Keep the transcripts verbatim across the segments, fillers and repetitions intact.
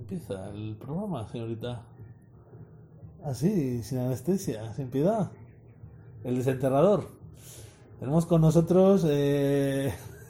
empieza el programa, señorita. Así, sin anestesia, sin piedad. El desenterrador. Tenemos con nosotros eh,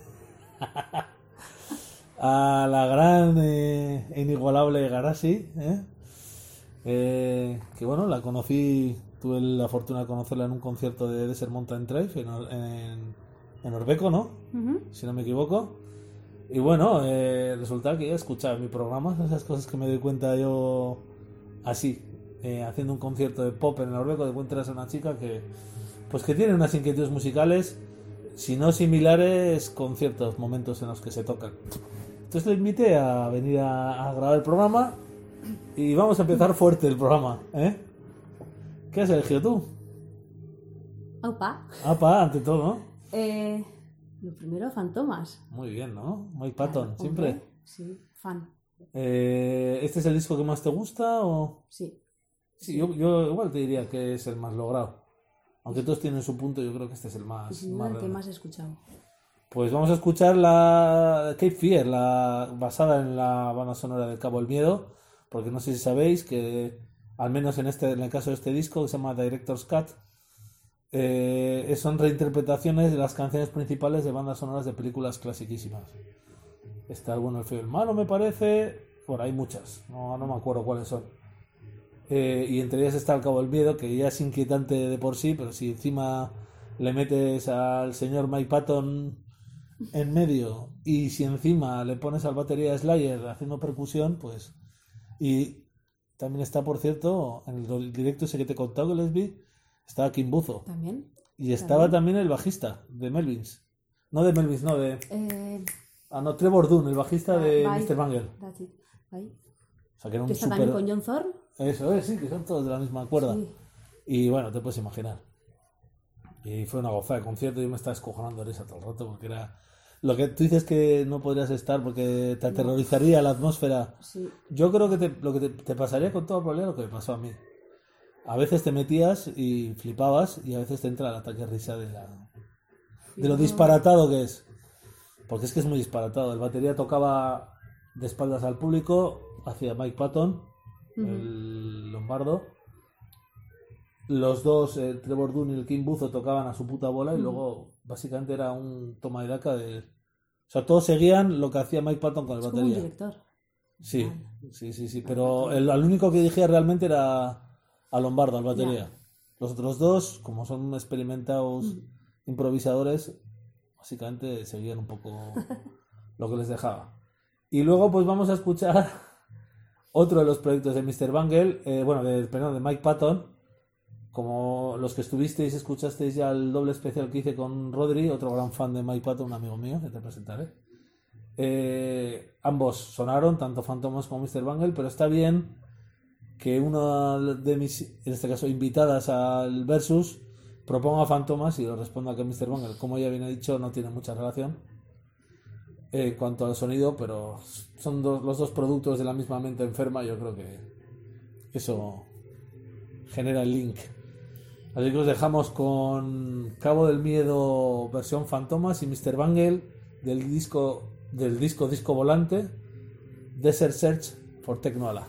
a la gran e eh, inigualable Garashi, ¿eh? Eh, que bueno, la conocí, tuve la fortuna de conocerla en un concierto de Desert Mountain Drive en, en, en Orbeco, ¿no? Uh-huh. Si no me equivoco. Y bueno, eh, resulta que ella escuchaba mi programa, esas cosas que me doy cuenta yo así, eh, haciendo un concierto de pop en el Orbeco, te encuentras a una chica que pues que tiene unas inquietudes musicales, si no similares, con ciertos momentos en los que se tocan. Entonces le invité a venir a, a grabar el programa y vamos a empezar fuerte el programa, ¿eh? ¿Qué has elegido tú? Opa. Opa, ante todo, ¿no? Eh... Lo primero, Fantomas. Muy bien, ¿no? Mike Patton, claro, siempre. Hombre, sí, fan. Eh, ¿Este es el disco que más te gusta o...? Sí. Sí, sí. Yo, yo igual te diría que es el más logrado. Aunque todos tienen su punto, yo creo que este es el más... Sí, más el que más he escuchado. Pues vamos a escuchar la Cape Fear, la basada en la banda sonora de Cabo el Miedo, porque no sé si sabéis que, al menos en este en el caso de este disco, que se llama Director's Cut, Eh, son reinterpretaciones de las canciones principales de bandas sonoras de películas clasiquísimas. Está el bueno, el feo y el malo, me parece. Bueno, hay muchas, no, no me acuerdo cuáles son. Eh, y entre ellas está El Cabo del Miedo, que ya es inquietante de por sí, pero si encima le metes al señor Mike Patton en medio y si encima le pones al batería de Slayer haciendo percusión, pues... Y también está, por cierto, en el directo ese que te he contado que les vi, estaba Kim Buzo. También. Y estaba también, también el bajista de Melvins. No de Melvins, no, de... Eh... Ah, no, Trevor Dunn, el bajista de Bye. mister Bungle. That's it. Bye. O sea, que era un que está super... también con John Thorne. Eso es, sí, que son todos de la misma cuerda. Sí. Y bueno, te puedes imaginar. Y fue una gozada de concierto. Yo me estaba escojonando de esa todo el rato porque era... Lo que tú dices que no podrías estar porque te aterrorizaría la atmósfera. Sí. Yo creo que te, lo que te, te pasaría con toda probabilidad lo que me pasó a mí. A veces te metías y flipabas y a veces te entra el ataque de risa de, la, de lo disparatado que es. Porque es que es muy disparatado. El batería tocaba de espaldas al público hacia Mike Patton, uh-huh. el lombardo. Los dos, el Trevor Dunn y el Kim Buzo, tocaban a su puta bola y uh-huh. luego básicamente era un toma y daca de... O sea, todos seguían lo que hacía Mike Patton con el es batería. Como un director. Sí, vale. sí, sí, sí. Pero el, el único que dirigía realmente era... a Lombardo, al batería. Yeah. Los otros dos, como son experimentados mm. improvisadores, básicamente seguían un poco lo que les dejaba. Y luego pues vamos a escuchar otro de los proyectos de mister Bungle, eh, bueno, de, perdón, de Mike Patton, como los que estuvisteis, escuchasteis ya el doble especial que hice con Rodri, otro gran fan de Mike Patton, un amigo mío, que te presentaré. Eh, ambos sonaron, tanto Fantomas como mister Bungle, pero está bien que una de mis, en este caso, invitadas al Versus proponga Fantomas y lo responda que mister Bungle, como ya bien he dicho, no tiene mucha relación en cuanto al sonido, pero son dos, los dos productos de la misma mente enferma. Yo creo que eso genera el link. Así que os dejamos con Cabo del Miedo versión Fantomas y mister Bungle del disco del disco disco volante Desert Search for Technoala.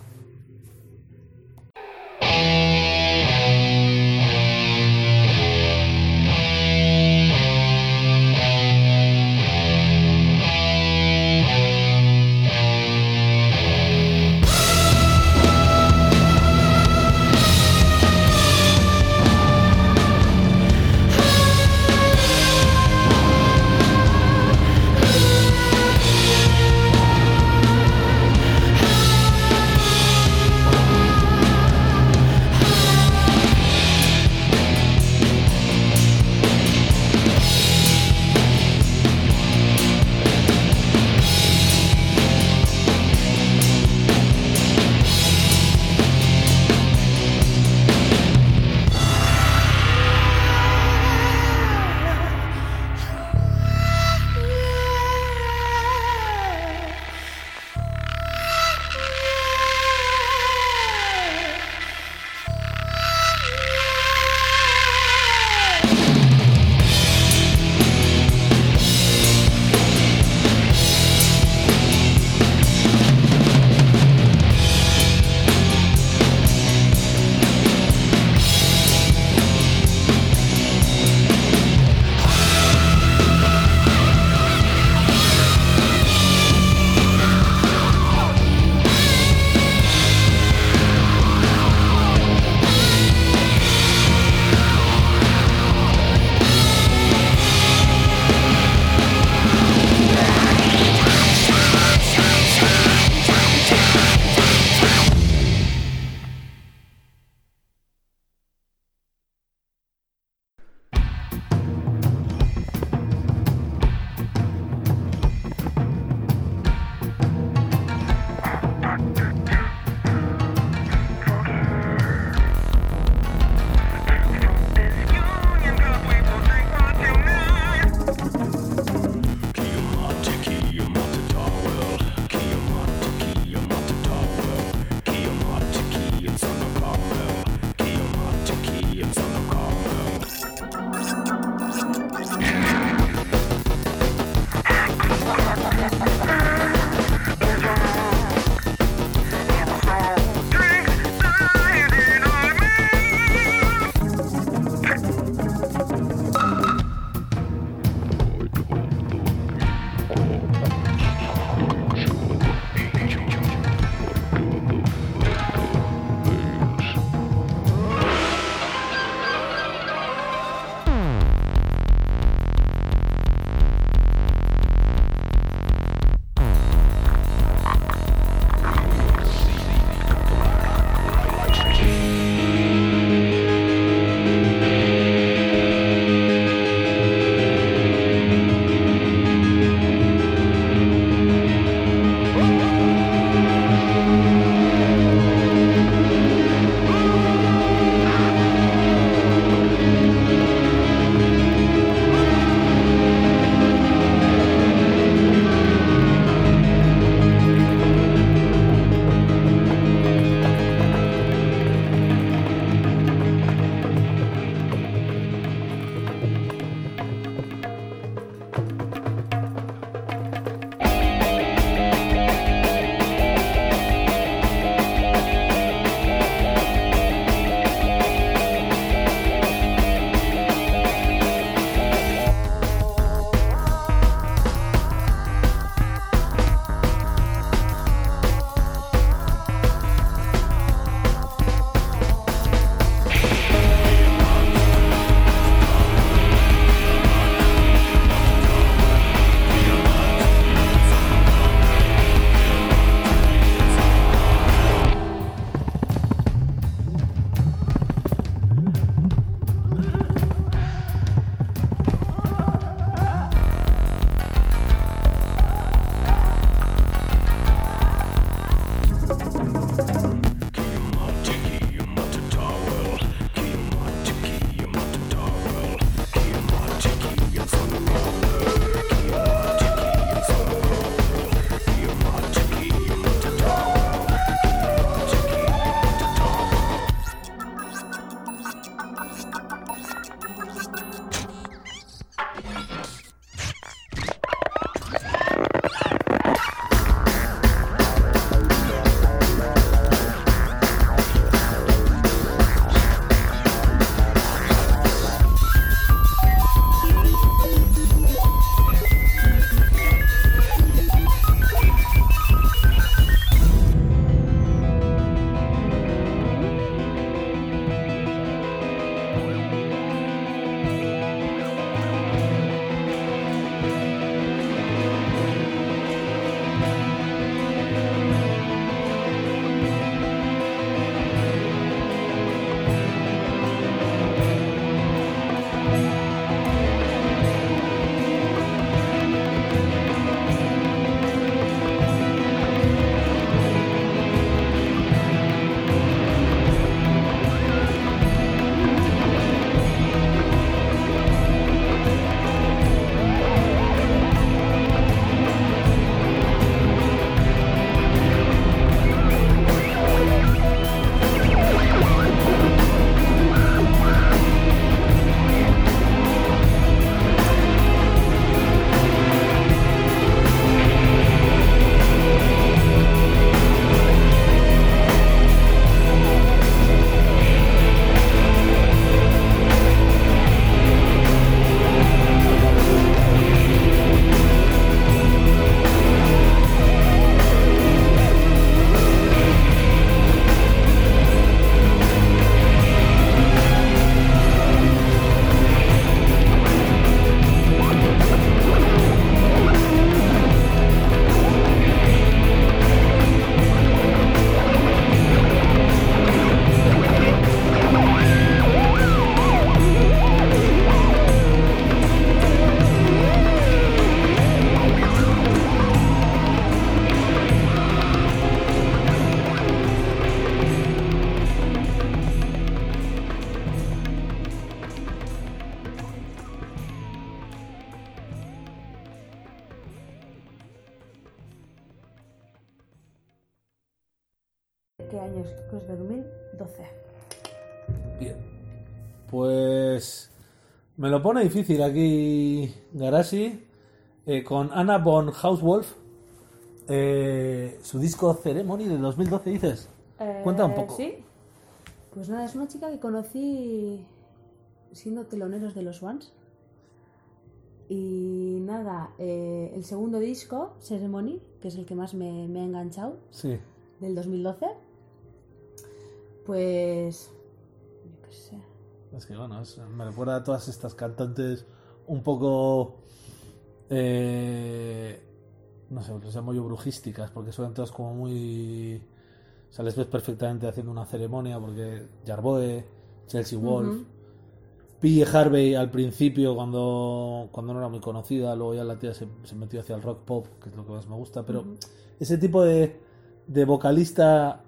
qué año es, creo que es de dos mil doce. Bien. Pues me lo pone difícil aquí Garashi, eh, con Anna von Hauswolf, eh, su disco Ceremony de dos mil doce, dices. Eh, Cuenta un poco. Sí. Pues nada, es una chica que conocí siendo teloneros de los Swans. Y nada, eh, el segundo disco, Ceremony, que es el que más me, me ha enganchado, Sí. del dos mil doce, pues... yo qué sé. Es que bueno, es- me recuerda a todas estas cantantes un poco, eh, no sé, les llamo yo brujísticas, porque son todas como muy, o sea, les ves perfectamente haciendo una ceremonia, porque Jarboe, Chelsea Wolf, Ujú. P J Harvey al principio cuando, cuando no era muy conocida, luego ya la tía se, se metió hacia el rock pop, que es lo que más me gusta, pero Ujú. ese tipo de, de vocalista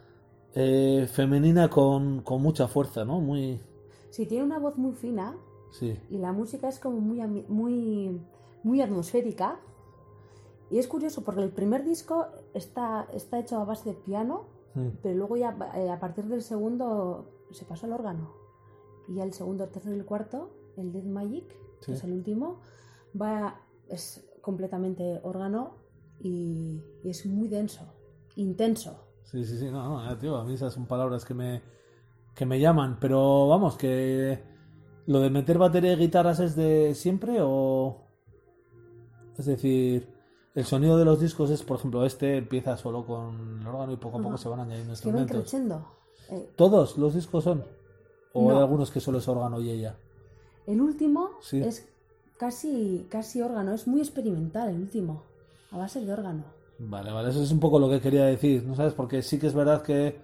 eh, femenina con, con mucha fuerza, ¿no? Muy... Sí, tiene una voz muy fina Sí. y la música es como muy, ami- muy, muy atmosférica. Y es curioso porque el primer disco está, está hecho a base de piano, Mm. pero luego ya eh, a partir del segundo se pasó al órgano. Y ya el segundo, el tercero y el cuarto, el Dead Magic, Sí. que es el último, va, es completamente órgano y, y es muy denso, intenso. Sí, sí, sí, no, no, eh, tío, a mí esas son palabras que me, que me llaman, pero vamos, que lo de meter batería y guitarras es de siempre o... Es decir, el sonido de los discos es, por ejemplo, este empieza solo con el órgano y poco a poco Ajá. se van añadiendo Es que va instrumentos. creciendo. Eh, ¿Todos los discos son? ¿O hay No. algunos que solo es órgano y ella? el último Sí. es casi, casi órgano, es muy experimental el último, a base de órgano. Vale, vale, eso es un poco lo que quería decir, ¿no sabes? Porque sí que es verdad que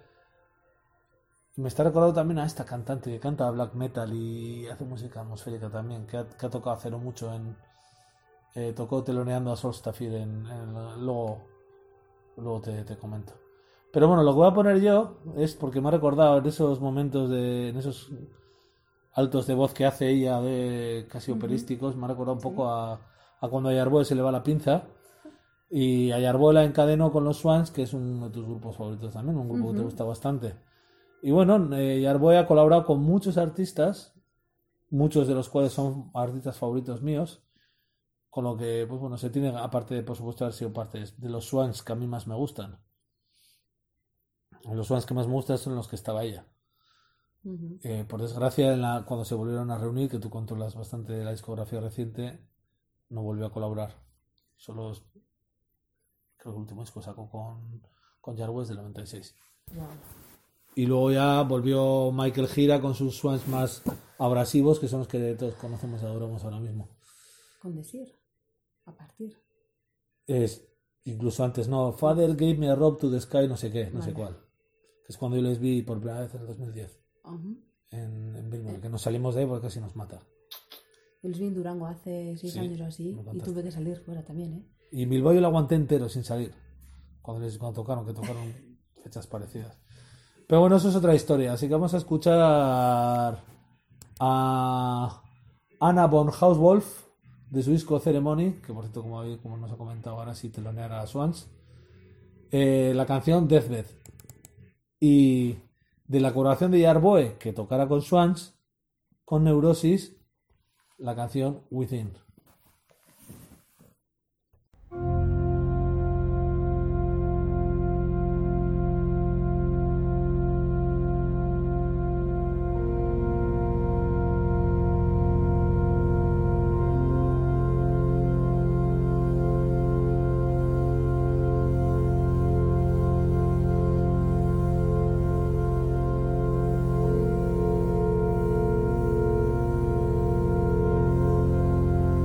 me está recordando también a esta cantante que canta black metal y hace música atmosférica también, que ha, que ha tocado Cero mucho en... eh, tocó teloneando a Solstafir en, en- luego, luego te, te comento. Pero bueno, lo que voy a poner yo es porque me ha recordado en esos momentos de... en esos altos de voz que hace ella de casi operísticos, me ha recordado un poco a, a cuando a Yarboe se le va la pinza. Y a Yarboe la encadenó con los Swans, que es uno de tus grupos favoritos también, un grupo que te Ujú. gusta bastante. Y bueno, eh, Yarboe ha colaborado con muchos artistas, muchos de los cuales son artistas favoritos míos, con lo que, pues bueno, se tiene, aparte de, por supuesto, haber sido parte de, de los Swans que a mí más me gustan. Los Swans que más me gustan son los que estaba ella. Ujú. Eh, por desgracia, en la, cuando se volvieron a reunir, que tú controlas bastante de la discografía reciente, no volvió a colaborar. Solo, es- creo que el último disco sacó con, con Yarboe es del noventa y seis. Wow. Y luego ya volvió Michael Gira con sus Swans más abrasivos, que son los que todos conocemos y adoramos ahora mismo. Con decir, a partir. Es, incluso antes, no, Father gave me a rope to the sky, no sé qué, no sé Vale. cuál. Que es cuando yo les vi por primera vez en el dos mil diez, Ujú. en, en Bilbao, que nos salimos de ahí porque casi nos mata. Yo los vi en Durango hace seis Sí, años o así me y contaste. tuve que salir fuera también, ¿eh? Y Bilbao yo lo aguanté entero sin salir. Cuando, les, cuando tocaron, que tocaron fechas parecidas. Pero bueno, eso es otra historia. Así que vamos a escuchar a Anna von Hauswolf de su disco Ceremony, que por cierto, como, había- como nos ha comentado ahora, sí teloneará a Swans. Eh, la canción Deathbed. Y de la colaboración de Yarboe, que tocara con Swans, con Neurosis, la canción Within. Thank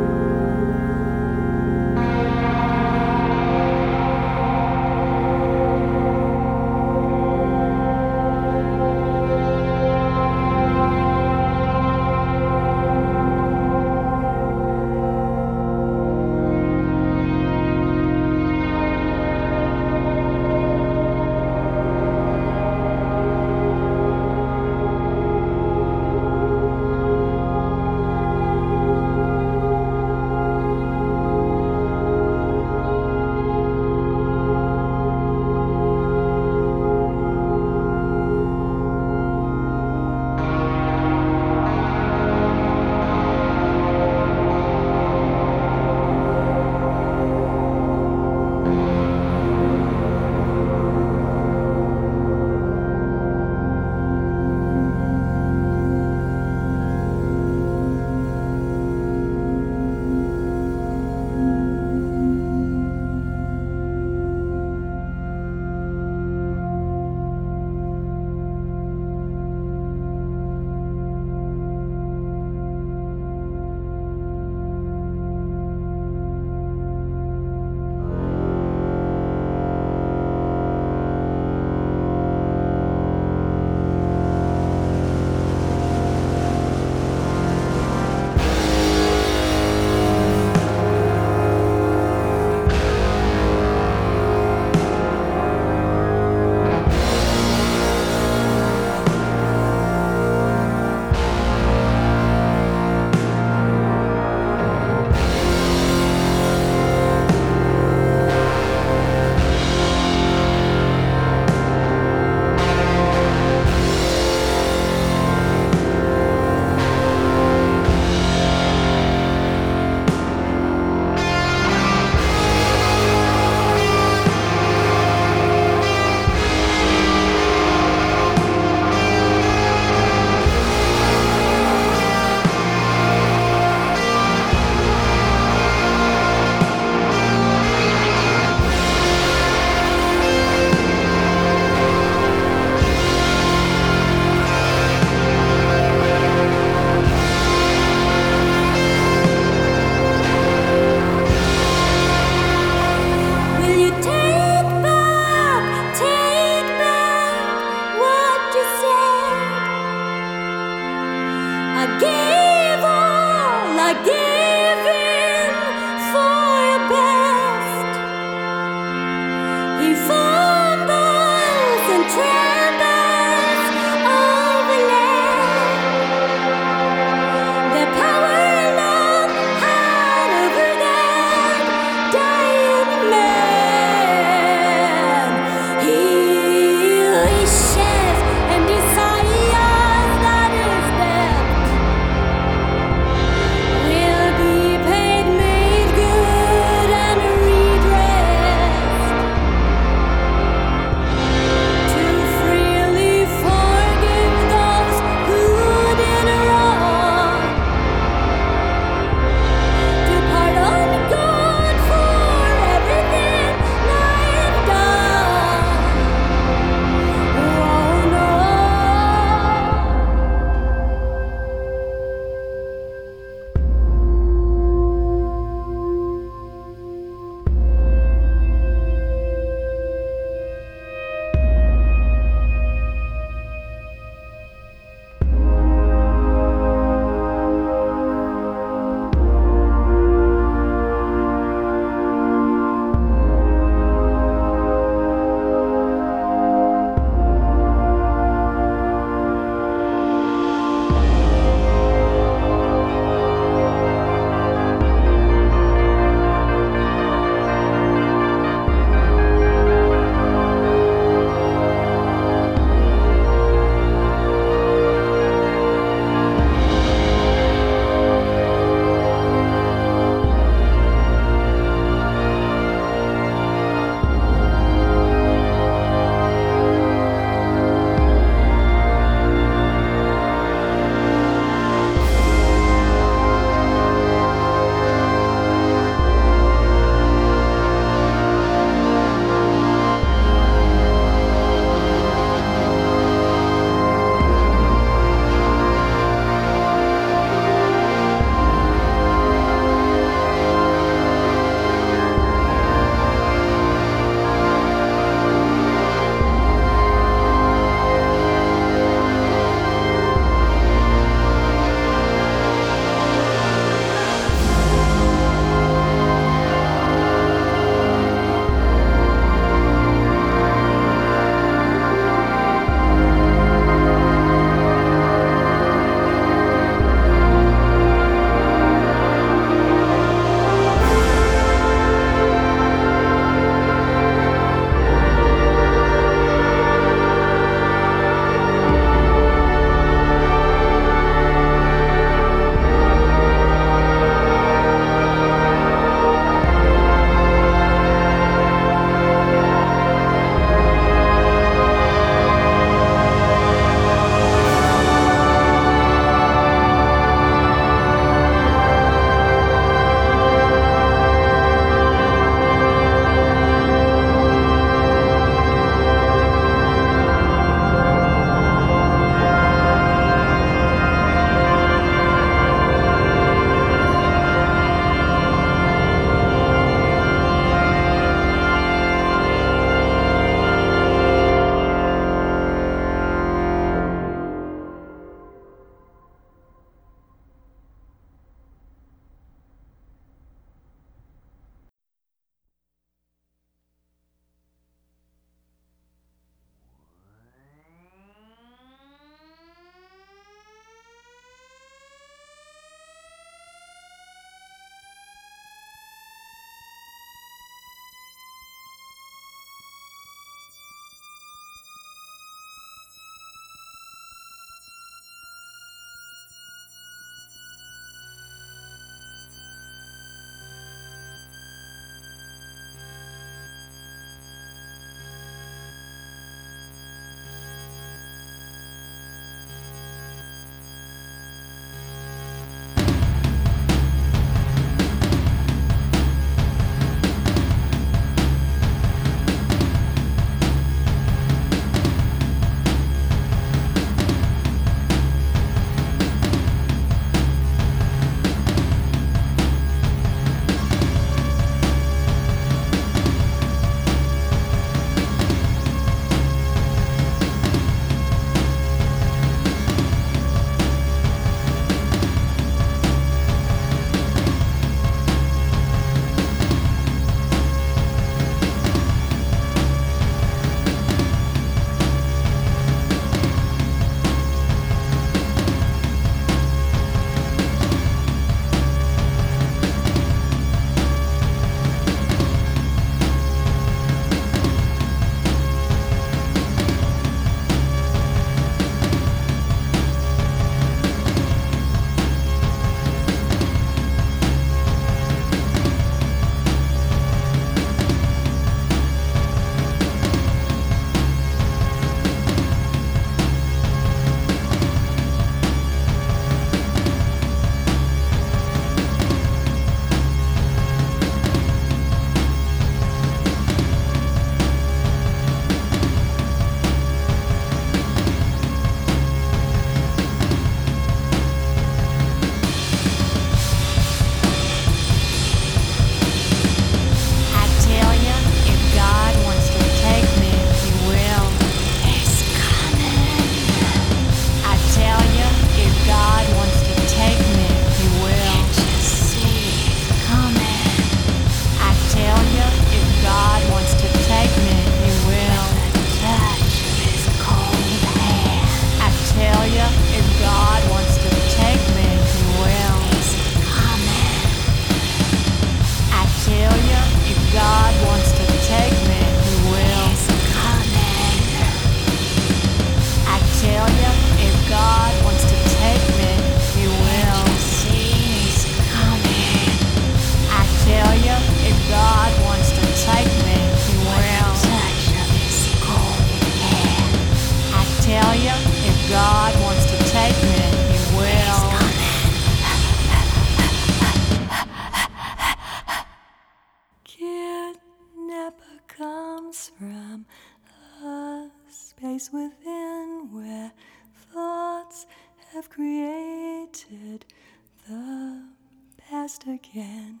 space within where thoughts have created the past again.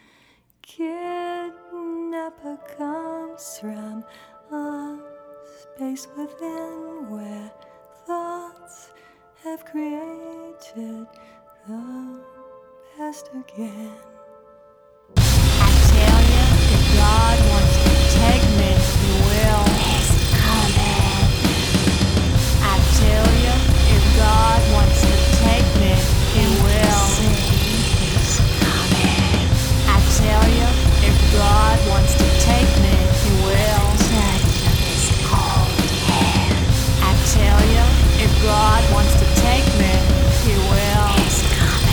Kidnapper comes from a space within where thoughts have created the past again. I tell you, if God wants to take me, He will. He's coming. I tell you, if God wants to take me, He will. He's coming. I tell you, if God wants to take me, He will. Touch of His cold hand. I tell you, if God wants to take me, He will. He's coming.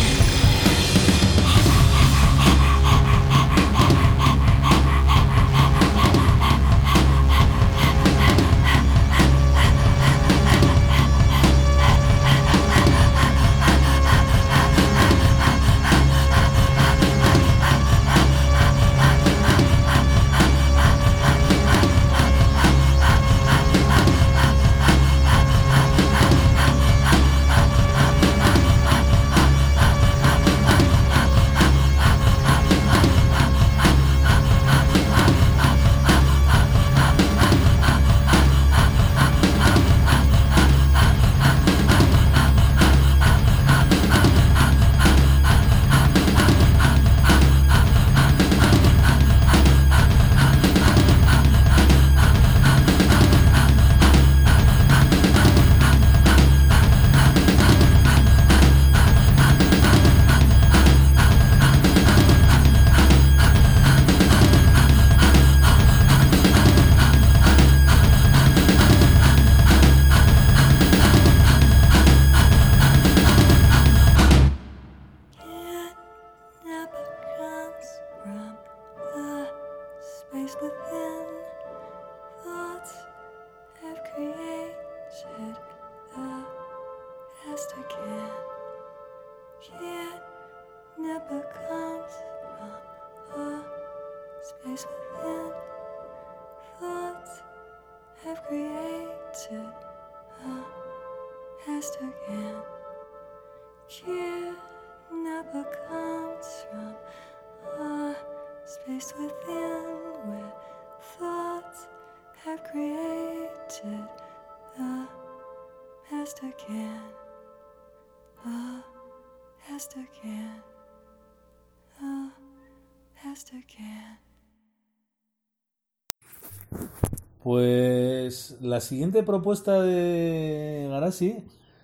Pues la siguiente propuesta de Garasi,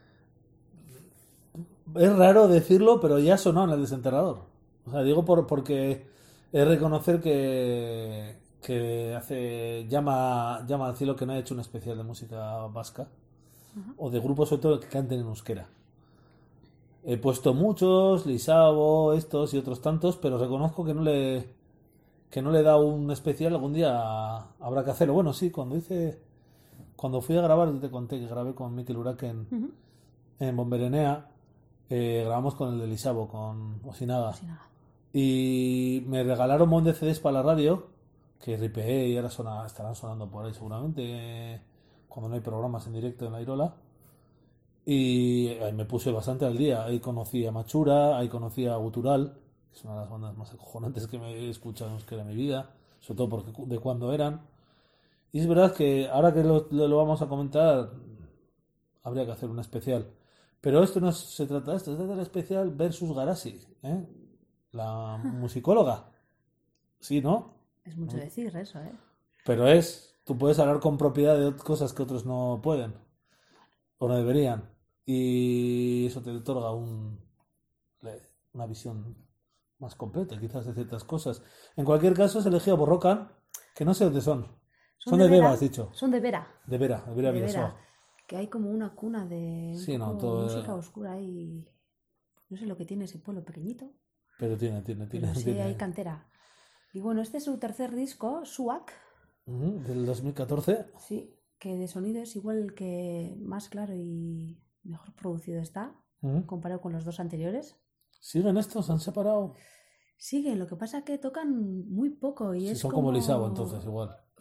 es raro decirlo, pero ya sonó en el Desenterrador. O sea, digo por, porque es reconocer que, que hace llama, llama al cielo que no ha hecho un especial de música vasca, uh-huh, o de grupos sobre todo que canten en euskera. He puesto muchos, Lisabo, estos y otros tantos, pero reconozco que no le... que no le da un especial. Algún día habrá que hacerlo. Bueno, sí, cuando hice cuando fui a grabar, te conté que grabé con Mikel Uraque en, uh-huh, en Bomberenea, eh, grabamos con el de Lisabo, con Osinaga. Osinaga. Y me regalaron un montón de C Ds para la radio, que ripeé y ahora sona, estarán sonando por ahí seguramente, cuando no hay programas en directo en la Irola. Y ahí me puse bastante al día. Ahí conocí a Machura, ahí conocí a Gutural, que es una de las bandas más acojonantes que me he escuchado en mi vida, sobre todo porque de cuándo eran. Y es verdad que ahora que lo, lo vamos a comentar, habría que hacer un especial. Pero esto no se trata de esto, se trata del especial versus Garasi, ¿eh? La musicóloga. Sí, ¿no? Es mucho ¿no? decir eso, ¿eh? Pero es, tú puedes hablar con propiedad de cosas que otros no pueden o no deberían. Y eso te otorga un, una visión más completa, quizás, de ciertas cosas. En cualquier caso, has elegido a Borrocan, que no sé dónde son. Son, son de, de Beba, has dicho. Son de Vera. De Vera, de Vera, de Vera. Que hay como una cuna de sí, no, todo música oscura y no sé lo que tiene ese pueblo pequeñito. Pero tiene, tiene, tiene. Pero sí, tiene. hay cantera. Y bueno, este es su tercer disco, Suak. Uh-huh, del dos mil catorce. Sí, que de sonido es igual el que más claro y mejor producido está, uh-huh, comparado con los dos anteriores. ¿Siguen estos? ¿Han separado? Siguen, lo que pasa es que tocan muy poco y sí, es son como... como Lisabo, entonces, igual.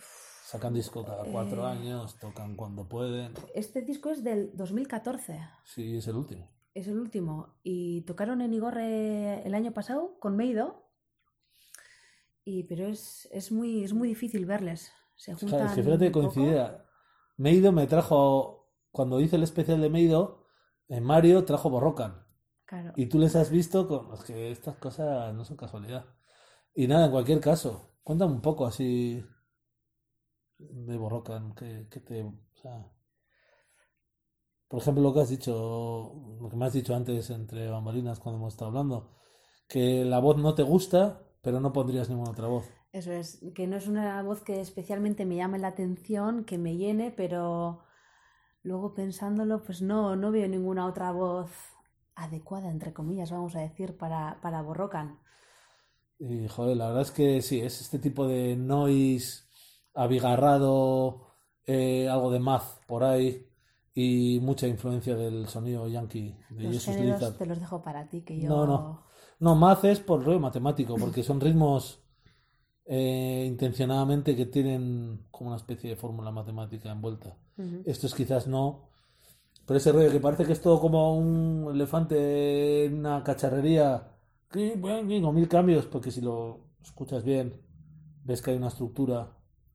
Sacan disco cada cuatro eh... años, tocan cuando pueden. Este disco es del dos mil catorce. Sí, es el último. Es el último. Y tocaron en Igorre el año pasado con Meido. Y, pero es, es, muy, es muy difícil verles. Se juntan. Claro, es que fíjate, coincidía. Meido me trajo, cuando hice el especial de Meido, en Mario trajo Borrocan. Claro. Y tú les has visto, con... es que estas cosas no son casualidad. Y nada, en cualquier caso, cuéntame un poco así de Borrocan, que, que te... O sea, por ejemplo, lo que has dicho, lo que me has dicho antes entre bambalinas cuando hemos estado hablando, que la voz no te gusta, pero no pondrías ninguna otra voz. Eso es, que no es una voz que especialmente me llame la atención, que me llene, pero luego pensándolo, pues no, no veo ninguna otra voz adecuada, entre comillas, vamos a decir, para, para Borrocan. Y joder, la verdad es que sí, es este tipo de noise abigarrado, eh, algo de math por ahí y mucha influencia del sonido yankee de Los Jesus géneros Lizard. Te los dejo para ti, que yo... No, no. No, math es por rollo matemático, porque son ritmos eh, intencionadamente que tienen como una especie de fórmula matemática envuelta. Uh-huh. Esto es quizás no, pero ese rollo que parece que es todo como un elefante en una cacharrería con mil cambios, porque si lo escuchas bien ves que hay una estructura.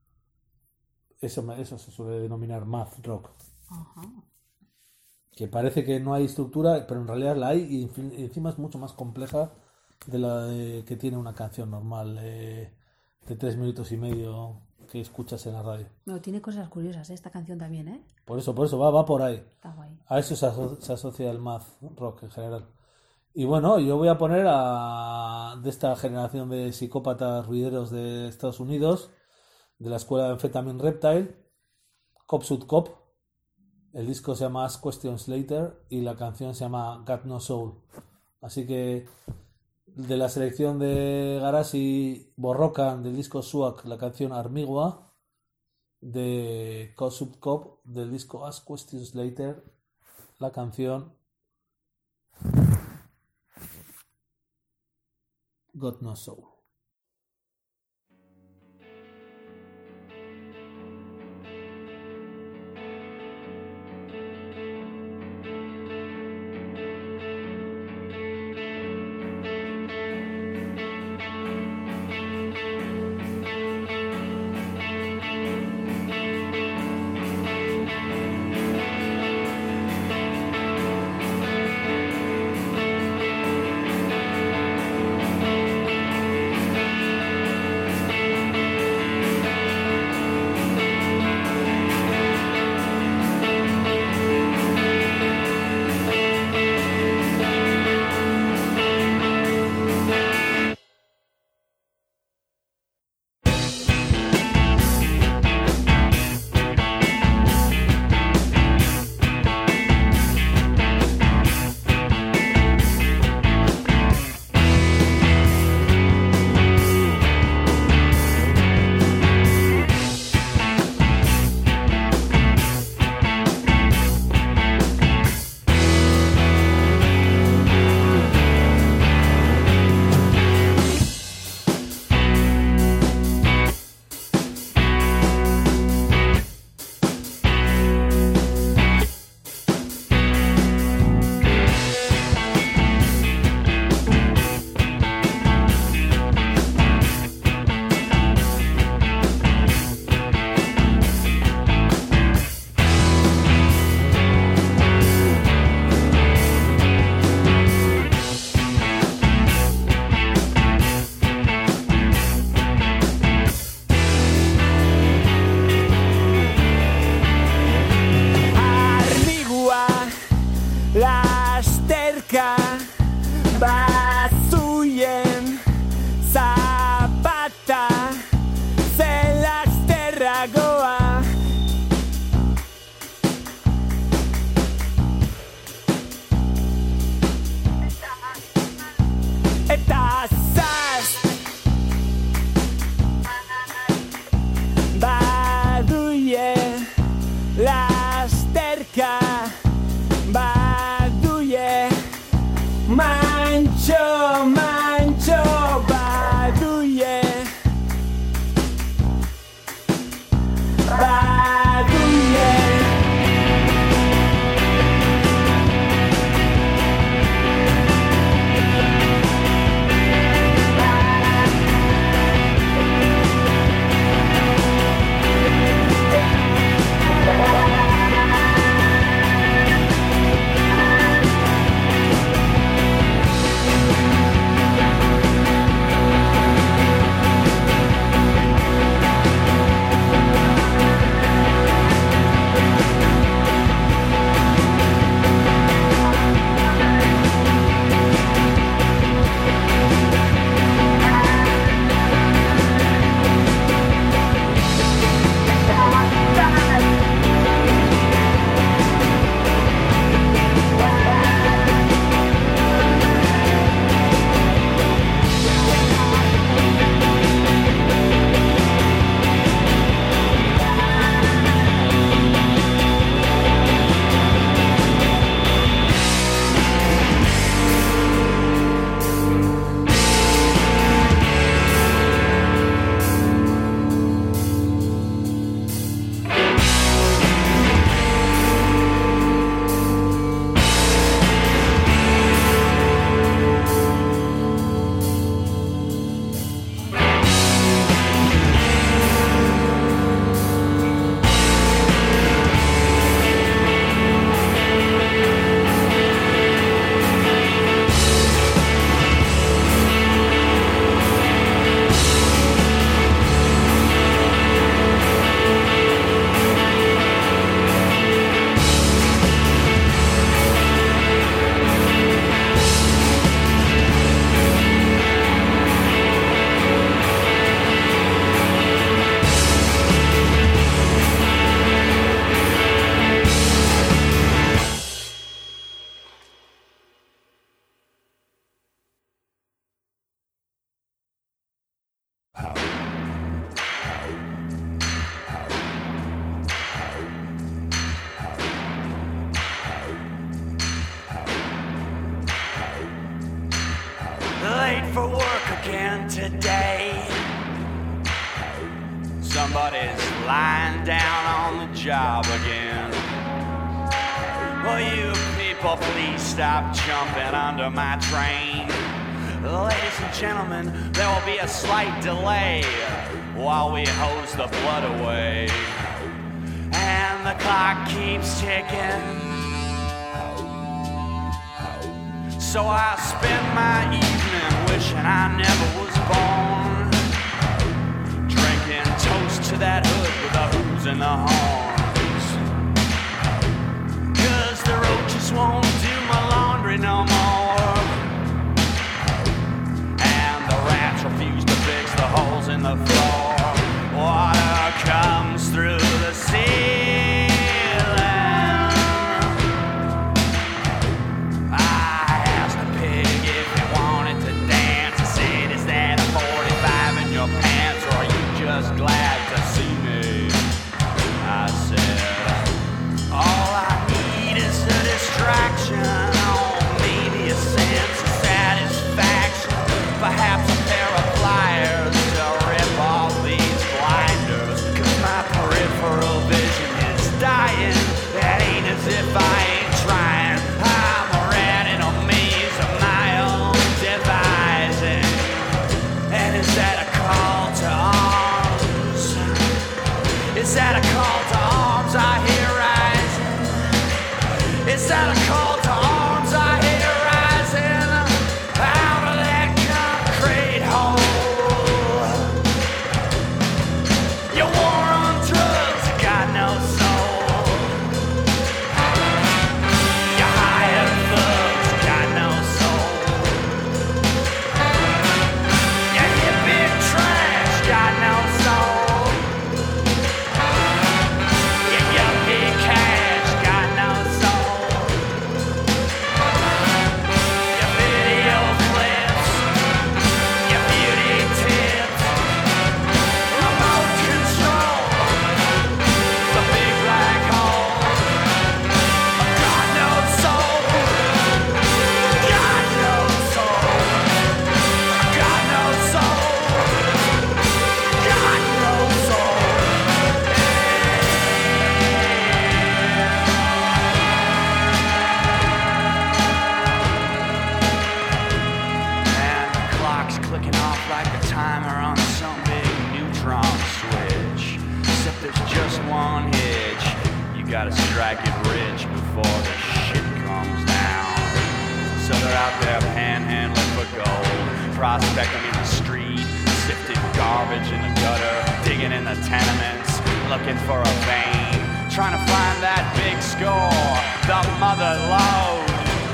Eso, eso se suele denominar math rock. Uh-huh. Que parece que no hay estructura, pero en realidad la hay, y encima es mucho más compleja de la de, que tiene una canción normal eh, de tres minutos y medio que escuchas en la radio. No, tiene cosas curiosas, ¿eh? Esta canción también, ¿eh? Por eso, por eso, va, va por ahí. Está guay. A eso se, aso- se asocia el math rock en general. Y bueno, yo voy a poner a de esta generación de psicópatas ruideros de Estados Unidos, de la escuela de Amphetamine Reptile, Cop Suit Cop. El disco se llama Ask Questions Later y la canción se llama Got No Soul. Así que de la selección de Garasi, Borrocan del disco Suak, la canción Armigua, de Cop Suit Cop del disco Ask Questions Later, la canción Got No Soul. Late for work again today. Somebody's lying down on the job again. Will you people please stop jumping under my train? Ladies and gentlemen, there will be a slight delay while we hose the blood away. And the clock keeps ticking. So I spend my evening wishing I never was born, drinking toast to that hood with the hooves and the horns. Cause the roaches won't do my laundry no more, and the rats refuse to fix the holes in the floor. Water comes through the ceiling. Just glad to see me, I said. All I need is a distraction, or maybe a sense of satisfaction, perhaps a pair of pliers to rip off these blinders. Cause my peripheral vision is dying. That ain't as if I ain't trying. I'm a rat in a maze of my own devising. And is that a call to arms? Is that a call to arms I hear rising? Is that a call to arms I hear rising? Out of that concrete hole. Your war on drugs got no soul. Your hired thugs got no soul. Your hippie trash got no soul. Gotta strike it rich before the shit comes down. So they're out there panhandling for gold, prospecting in the street, sifting garbage in the gutter, digging in the tenements, looking for a vein, trying to find that big score, the mother lode.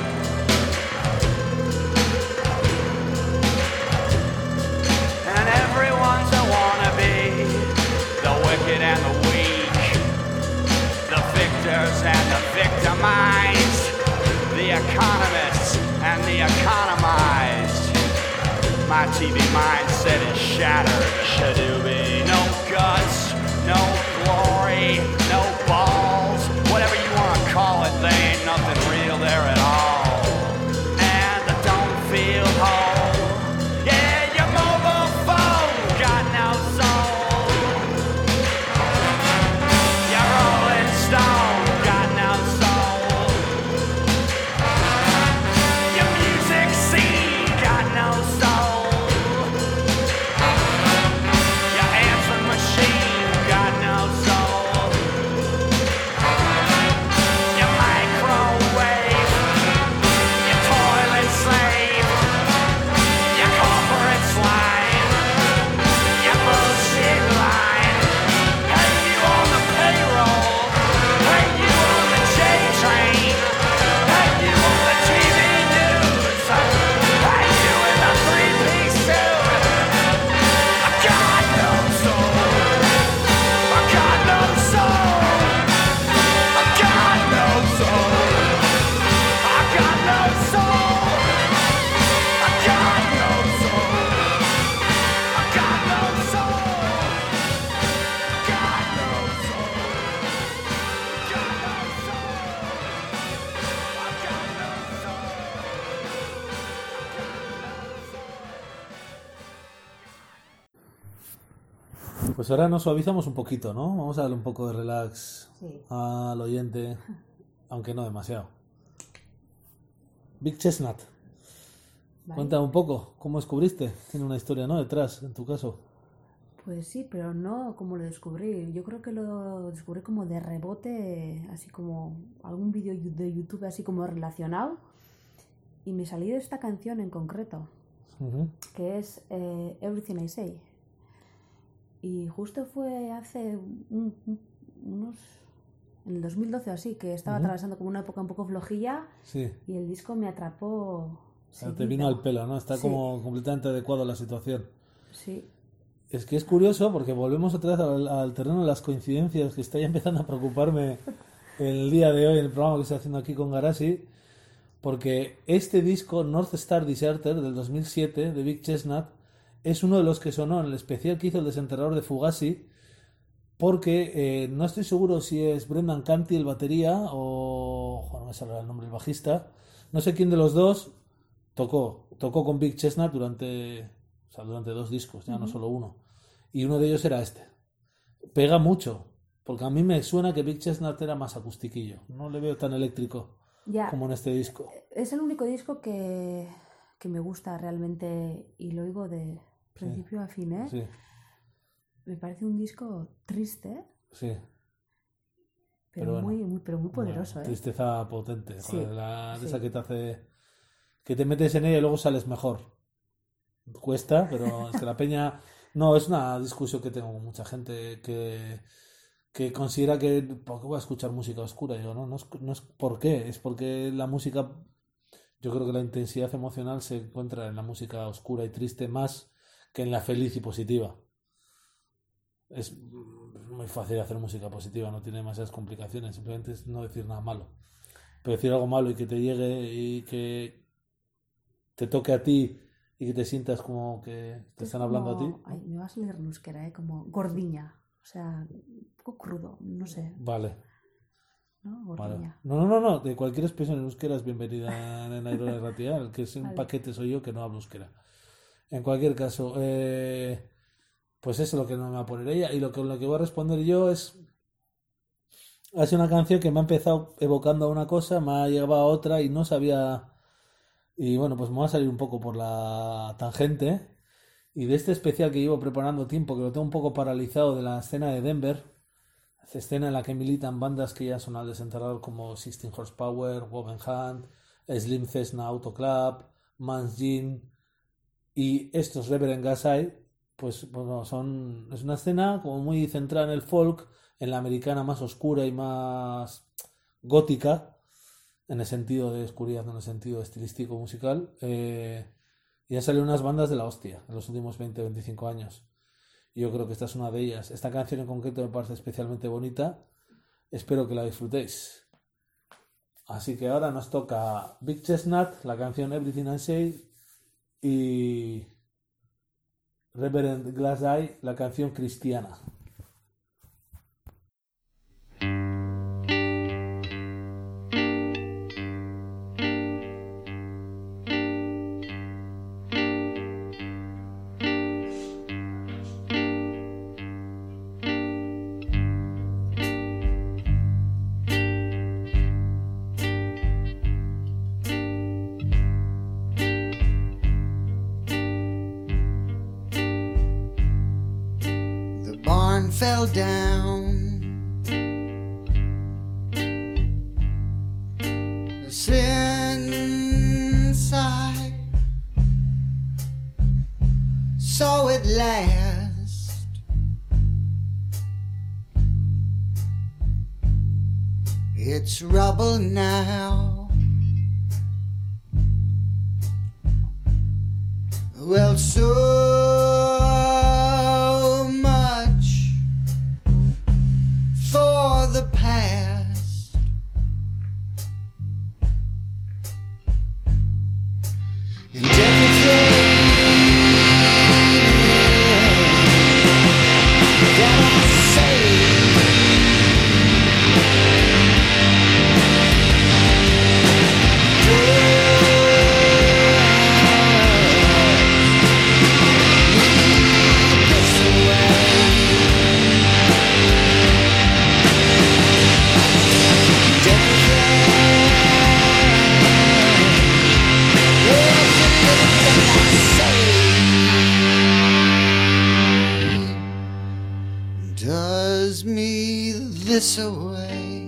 And everyone's a wannabe, the wicked and the weak, the victors and the victimized, the economists and the economized. My T V mindset is shattered. Should be no guts, no glory, no balls, whatever you want to call it, there ain't nothing real there at all. And I don't feel whole. Yeah, your mobile phone got no soul. Your Rolling Stone got no soul. Your music scene got no soul. Your answering machine got no soul. Pues ahora nos suavizamos un poquito, ¿no? Vamos a darle un poco de relax Sí. al oyente, aunque no demasiado. Big Chestnut, Vale. cuéntame un poco, ¿cómo descubriste? Tiene una historia, ¿no? Detrás, en tu caso. Pues sí, pero no como lo descubrí. Yo creo que lo descubrí como de rebote, así como algún vídeo yu- de YouTube así como relacionado. Y me salí de esta canción en concreto, Ujú. que es eh, Everything I Say. Y justo fue hace un- un- unos... en el dos mil doce o así, que estaba Ujú. atravesando como una época un poco flojilla Sí, y el disco me atrapó. o sea, te seguido. vino al pelo, ¿no? Está Sí. como completamente adecuado a la situación. Sí, Es que es curioso porque volvemos otra vez al, al terreno de las coincidencias, que está ya empezando a preocuparme el día de hoy en el programa que estoy haciendo aquí con Garasi, porque este disco, North Star Deserter, del dos mil siete, de Big Chestnut, es uno de los que sonó en el especial que hizo el desenterrador de Fugazi, porque eh, no estoy seguro si es Brendan Canty el batería o... Joder, no me sale el nombre del bajista. No sé quién de los dos tocó. Tocó con Big Chestnut durante, o sea, durante dos discos, ya no solo uno. Y uno de ellos era este. Pega mucho, porque a mí me suena que Big Chestnut era más acustiquillo. No le veo tan eléctrico ya. como en este disco. Es el único disco que, que me gusta realmente y lo oigo de principio a fin, ¿eh? Sí, Me parece un disco triste, sí. pero, Pero bueno, muy, muy, pero muy poderoso, Bueno, ¿eh? tristeza potente. Sí, Joder, la, de sí. esa que te hace... que te metes en ella y luego sales mejor. Cuesta, pero es que la peña... No, es una discusión que tengo con mucha gente que, que considera que ¿por qué voy a escuchar música oscura? Y digo, no, no es, no es por qué, es porque la música, yo creo que la intensidad emocional se encuentra en la música oscura y triste más que en la feliz y positiva. Es muy fácil hacer música positiva, no tiene demasiadas complicaciones, simplemente es no decir nada malo. Pero decir algo malo y que te llegue y que te toque a ti y que te sientas como que te Es están hablando a como- ti. Ay, me va a salir en euskera, ¿eh? Como gordiña. O sea, un poco crudo, no sé, Vale, ¿no? vale. Gordiña. No, no, no, no, de cualquier expresión en euskera es bienvenida en Airora Ratia, el que es un Vale. paquete soy yo que no hablo euskera. En cualquier caso, eh, pues eso es lo que no me va a poner ella y lo que, lo que voy a responder yo es... Ha sido una canción que me ha empezado evocando a una cosa, me ha llevado a otra y no sabía... Y bueno, pues me voy a salir un poco por la tangente. Y de este especial que llevo preparando tiempo, que lo tengo un poco paralizado de la escena de Denver, esa escena en la que militan bandas que ya son al desenterrador como sixteen Horsepower, Woven Hand, Slim Cessna Auto Club, Man's Gin y estos Reverend Gasai, pues bueno, son, es una escena como muy centrada en el folk, en la americana más oscura y más gótica, en el sentido de oscuridad, no en el sentido estilístico musical. Eh, y han salido unas bandas de la hostia en los últimos veinte o veinticinco años. Y yo creo que esta es una de ellas. Esta canción en concreto me parece especialmente bonita. Espero que la disfrutéis. Así que ahora nos toca Big Chestnut, la canción Everything I Say, y Reverend Glass Eye, la canción cristiana. The barn fell down. It's inside. So at last, it's rubble now. Well, so much for the past. And everything that I say does this away.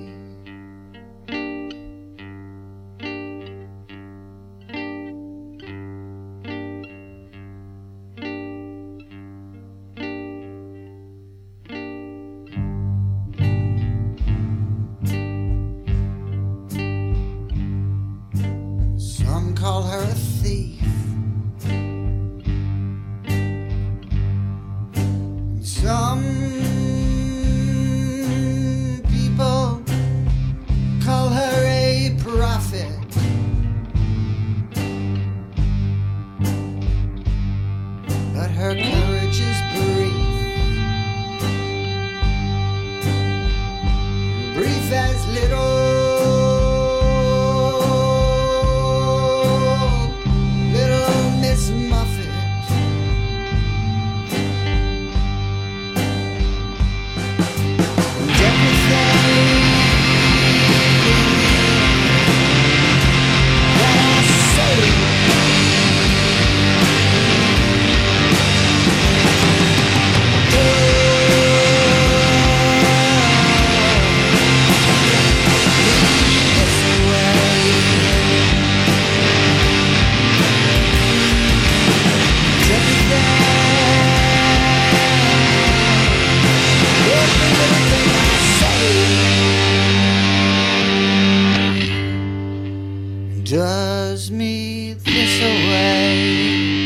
Some call her a thief. Some people call her a prophet. But her courage is brief, brief as little, little Miss Muffet. And everything that I say does me this away.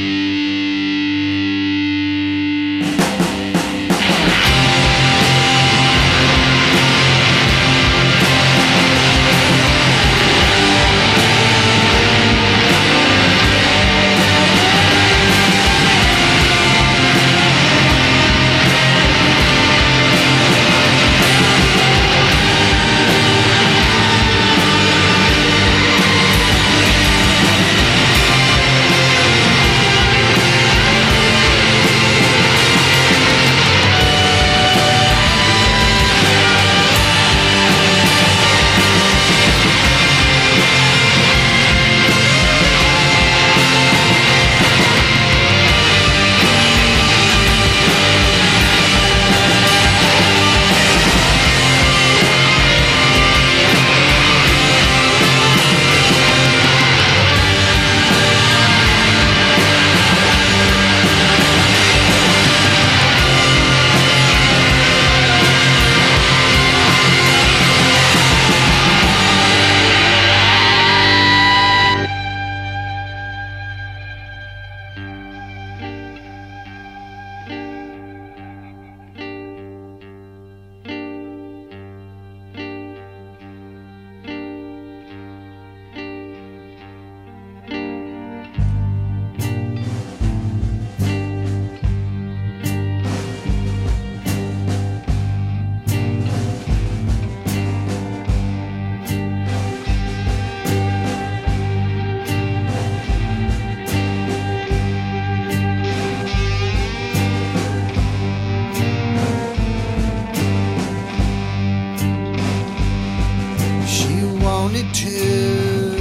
She wanted to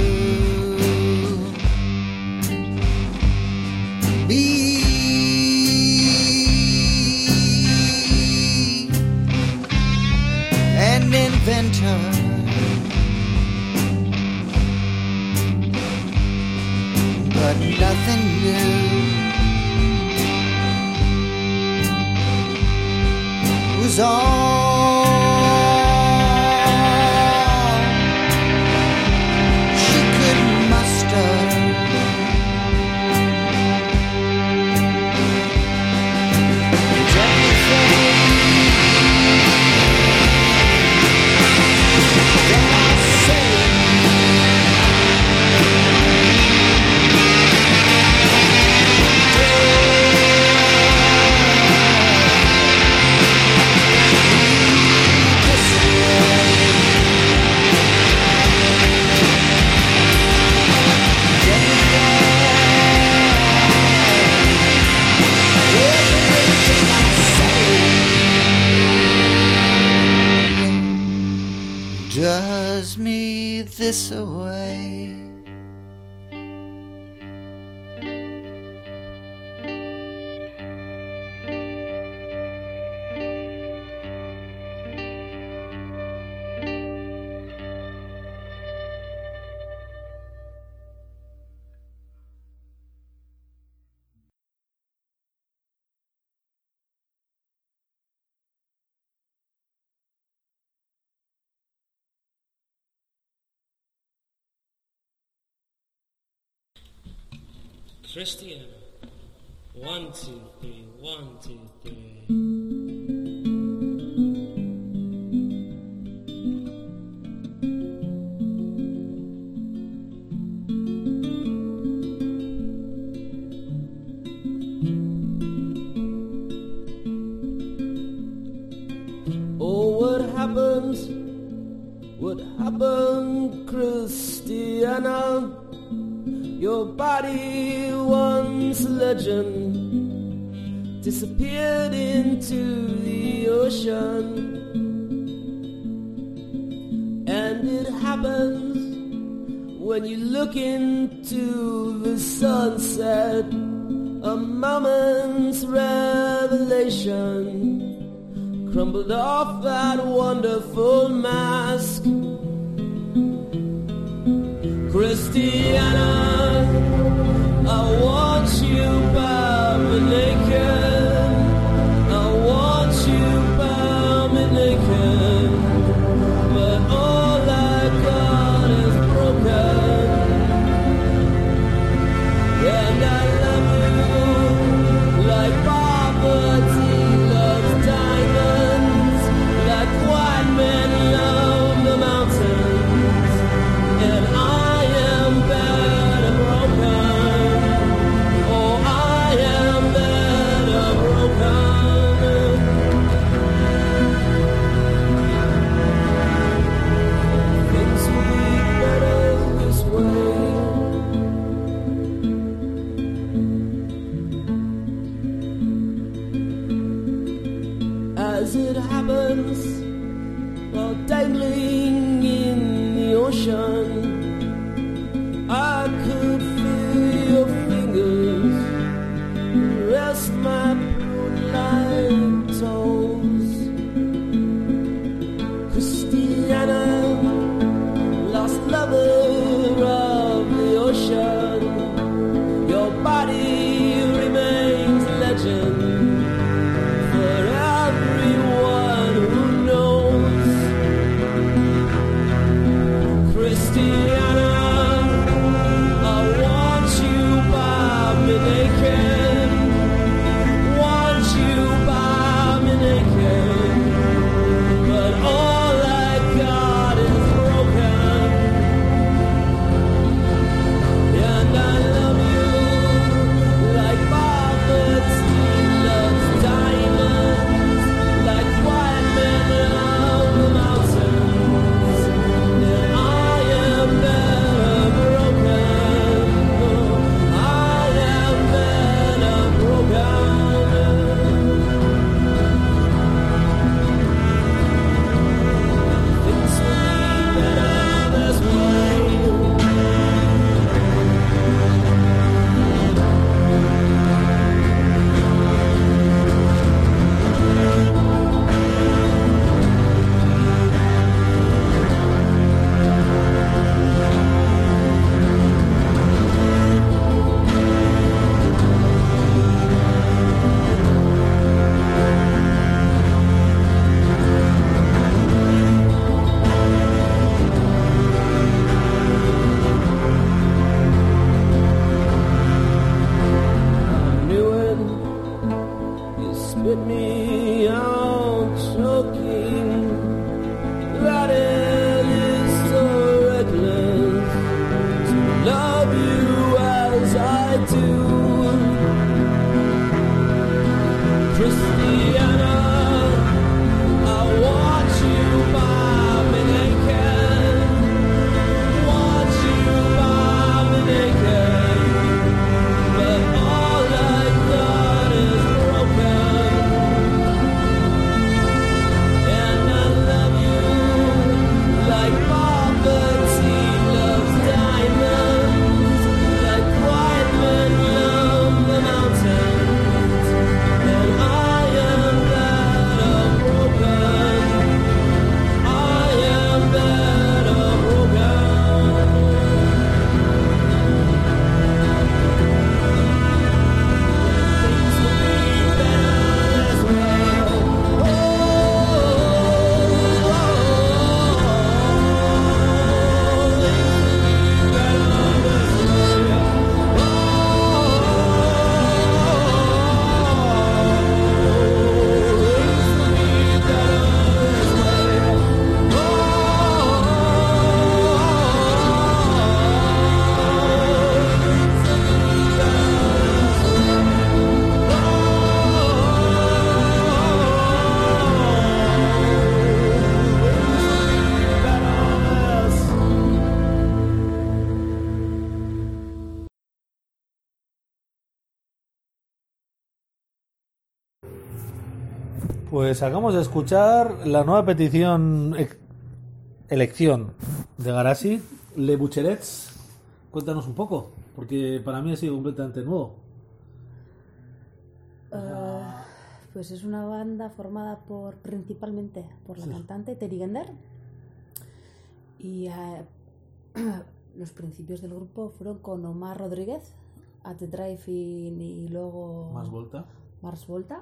be an inventor, but nothing new was all she could muster. And everything that I say does me this away. Christiana. One, two, three, one, two, three. Oh, what happens? What happened, Christiana? Your body, once a legend, disappeared into the ocean. And it happens when you look into the sunset, a moment's revelation crumbled off that wonderful mask. Christiana, I want you by me naked. I want you by me naked. But all I got is broken. And I love you like poverty loves diamonds, like white men love the mountains. And I am better broken. Oh, I am better broken. Things will be better this way. As it happens, while dangling in the ocean, I could feel your fingers rest my prune-like toes. Christiana, lost lover of the ocean, your body remains legend for everyone who knows. Christiana, I want you by me naked. Want you by me naked. But all I got is broken. And I love you like poverty loves diamonds, like white men love the mountains. And I am better broken. I am better broken. Things will be better this way. Knew it, you spit me out choking. That it is so reckless to love you as I do. Christiana, I want you by me naked. Want you by me naked. But all I got is broken. And I love you Pues acabamos de escuchar la nueva petición, ex- elección de Garasi, Le Boucherets. Cuéntanos un poco, porque para mí ha sido completamente nuevo. Uh, pues es una banda formada por principalmente por la Sí. cantante Terry Gender. Y eh, los principios del grupo fueron con Omar Rodríguez, At the Drive-In y luego Más vuelta. Mars Volta.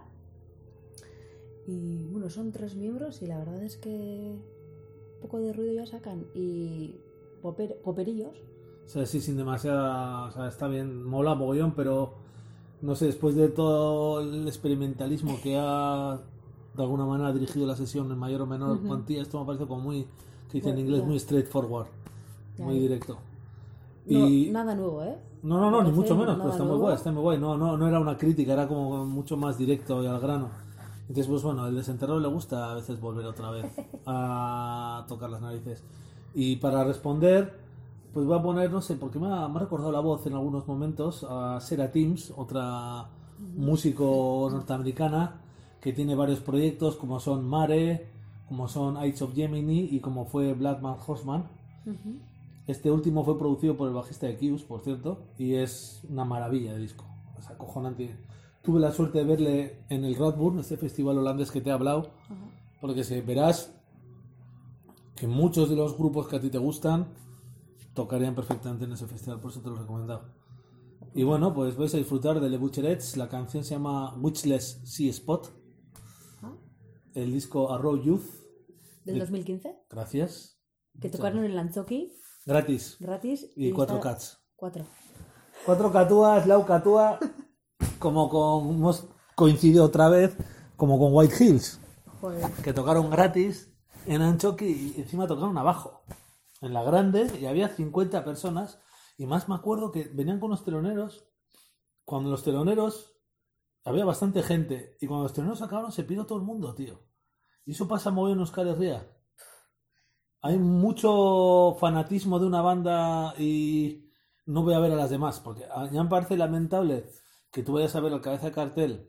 Y bueno, son tres miembros y la verdad es que un poco de ruido ya sacan. Y poper- poperillos. O sea, sí, sin demasiada... O sea, está bien, mola mogollón, pero no sé, después de todo el experimentalismo que ha de alguna manera dirigido la sesión en mayor o menor Ujú. cuantía, esto me parece como muy, que dice en Bueno, inglés, ya. muy straightforward, Ya, muy ya. directo. No, Y... nada nuevo, ¿eh? No, no, no, ni Parece mucho menos, pero nada está muy nuevo. guay, está muy guay. No, no, no era una crítica, era como mucho más directo y al grano. Entonces, pues bueno, el desenterrado le gusta a veces volver otra vez a tocar las narices. Y para responder, pues voy a poner, no sé, porque me ha, me ha recordado la voz en algunos momentos a Sarah Teams, otra músico norteamericana que tiene varios proyectos como son Mare, como son Eyes of Gemini y como fue Black Man Horseman. Ujú. Este último fue producido por el bajista de Kius, por cierto, y es una maravilla de disco. Es acojonante. Tuve la suerte de verle en el Roadburn, este festival holandés que te he hablado, porque se, verás que muchos de los grupos que a ti te gustan tocarían perfectamente en ese festival, por eso te lo he recomendado. Y bueno, pues vais a disfrutar de Le Boucherets. La canción se llama Witchless Sea Spot. El disco Arrow Youth. Del dos mil quince, Gracias. que tocaron en Lanzoki Gratis. gratis. Y cuatro está- cats. Cuatro. Cuatro catúas, Lau Catúa, como con, hemos coincidido otra vez, como con White Hills, Joder. que tocaron gratis en Anchoqui y encima tocaron abajo, en la grande, y había cincuenta personas, y más me acuerdo que venían con los teloneros, cuando los teloneros, había bastante gente, y cuando los teloneros acabaron se piró todo el mundo, tío. Y eso pasa muy en Euskal Herria. Hay mucho fanatismo de una banda y no voy a ver a las demás, porque a- ya me parece lamentable que tú vayas a ver al cabeza de cartel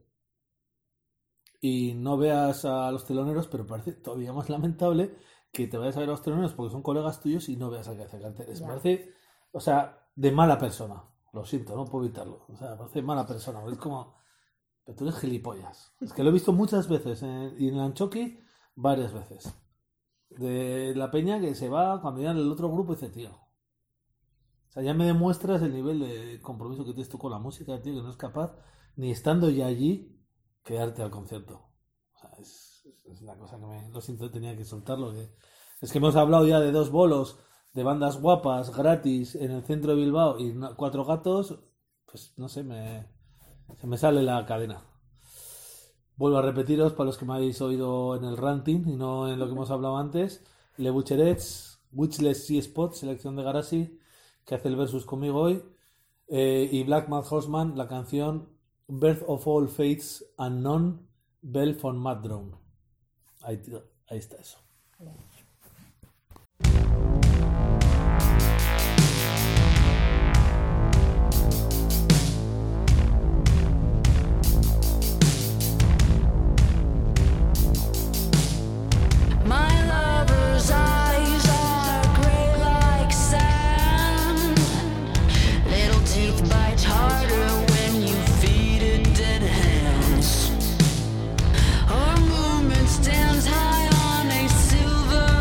y no veas a los teloneros, pero parece todavía más lamentable que te vayas a ver a los teloneros porque son colegas tuyos y no veas al cabeza de cartel. Me Ya. parece, o sea, de mala persona. Lo siento, no puedo evitarlo. O sea, me parece mala persona. Es como, pero tú eres gilipollas. Es que lo he visto muchas veces en, y en el Anchoqui varias veces. De la peña que se va cuando ya el otro grupo dice, tío. O sea, ya me demuestras el nivel de compromiso que tienes tú con la música, tío, que no es capaz, ni estando ya allí, quedarte al concierto. O sea, es, es una cosa que me... Lo siento, tenía que soltarlo. Que, es que hemos hablado ya de dos bolos, de bandas guapas, gratis, en el centro de Bilbao, y no- cuatro gatos, pues no sé, me, se me sale la cadena. Vuelvo a repetiros, para los que me habéis oído en el ranting y no en lo que hemos hablado antes, Le Boucherets, Witchless Sea Spot, selección de Garasi, que hace el versus conmigo hoy, eh, y Black Mad Horseman, la canción Birth of All Fates Unknown, Bell von Mad Drone. Ahí, tío, ahí está eso. My lover's eyes are gray like sand. Little teeth bite harder when you feed it dead hands. Her movement stands high on a silver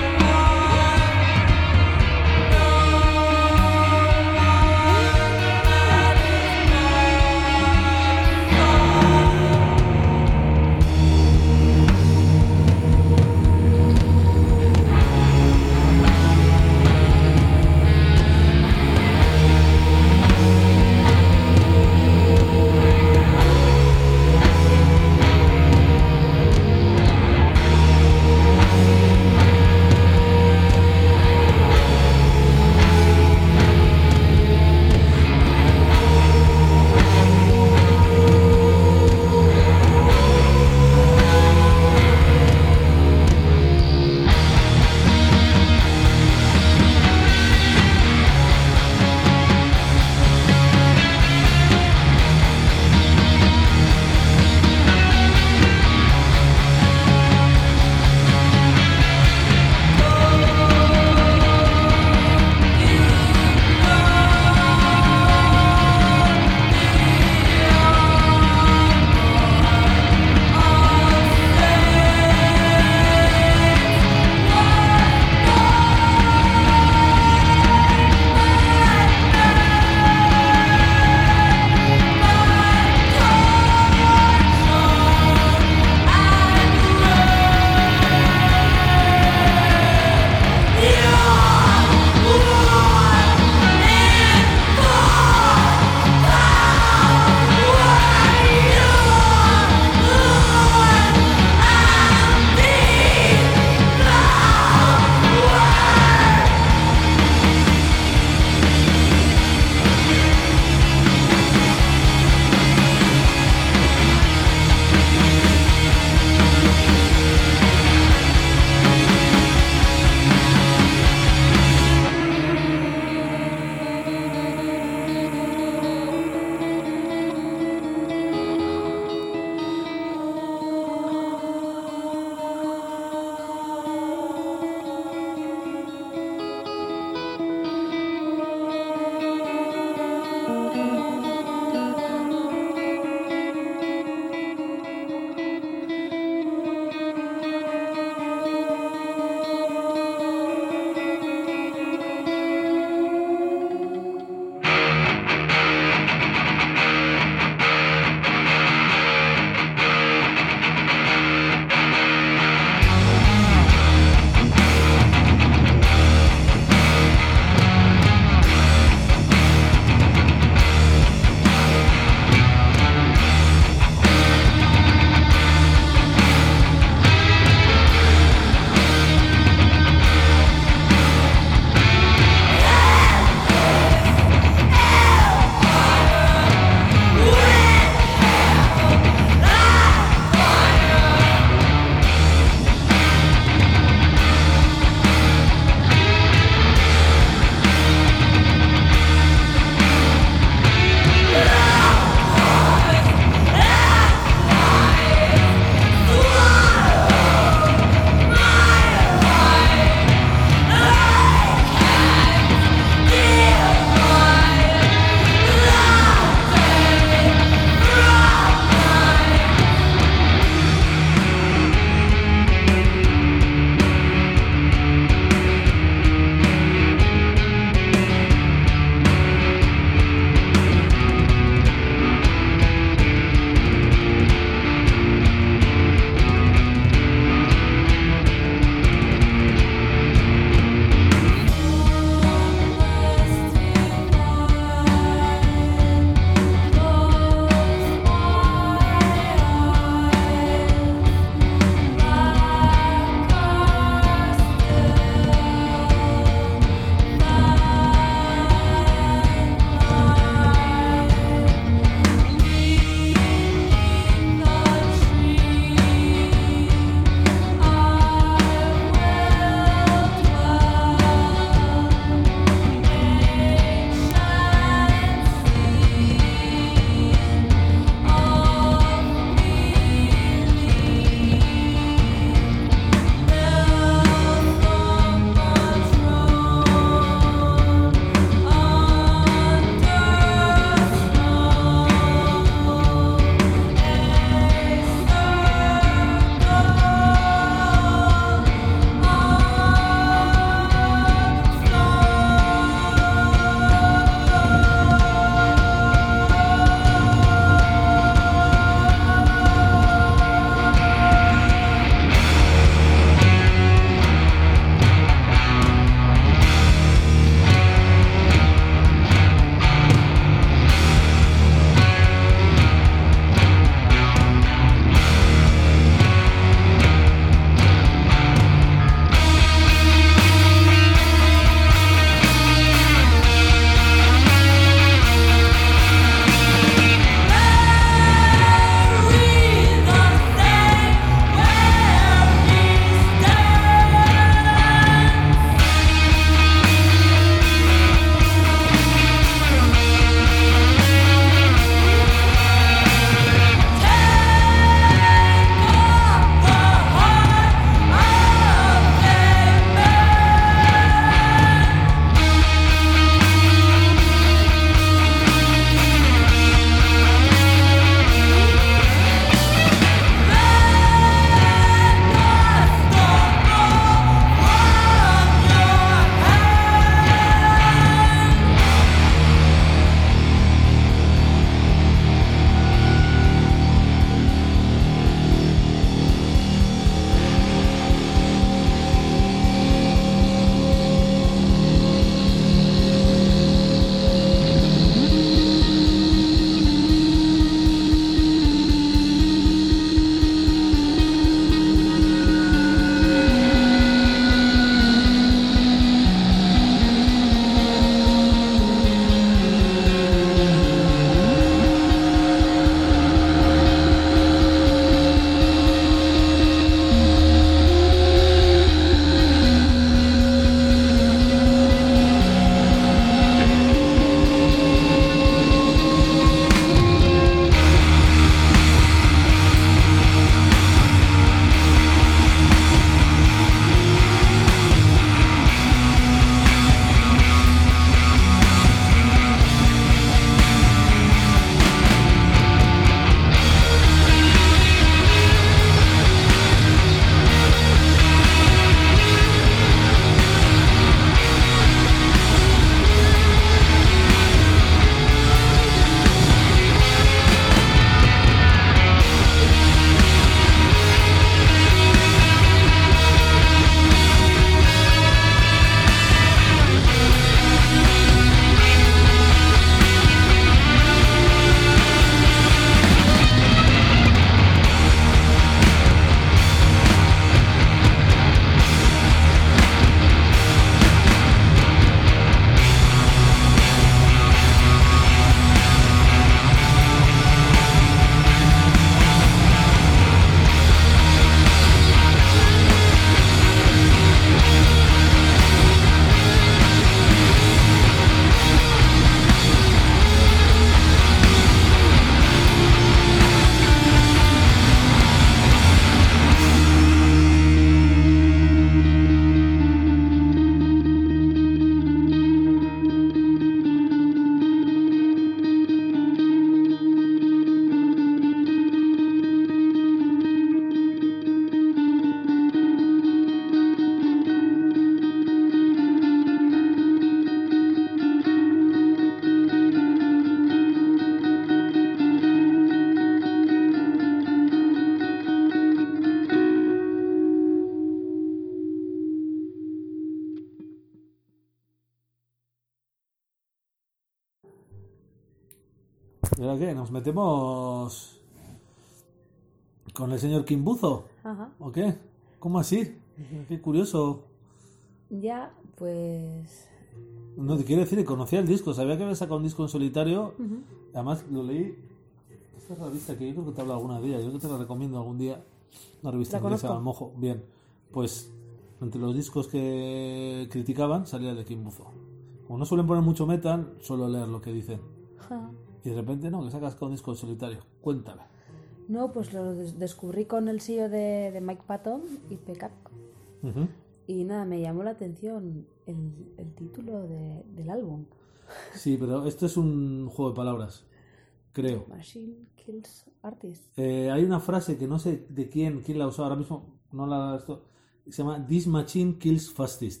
¿Y ahora qué? ¿Nos metemos con el señor Kimbuzo? Ajá. ¿O qué? ¿Cómo así? Qué curioso. Ya, pues... No te quiero decir que conocía el disco, sabía que había sacado un disco en solitario. Ujú. Además lo leí. Esta es la revista que yo creo que te habla alguna día, yo creo que te la recomiendo algún día. Una revista La inglesa, conozco. al mojo. Bien, pues entre los discos que criticaban salía el de Kimbuzo. Como no suelen poner mucho metal, suelo leer lo que dicen. Ajá. Y de repente no, que sacas con un disco en solitario. Cuéntame. No, pues lo des- descubrí con el sello de, de Mike Patton y Pecap. Ujú. Y nada, me llamó la atención el, el título de- del álbum. Sí, pero esto es un juego de palabras, creo. Machine Kills Artist. Eh, hay una frase que no sé de quién, quién la usó ahora mismo, no la esto, se llama This Machine Kills Fastest.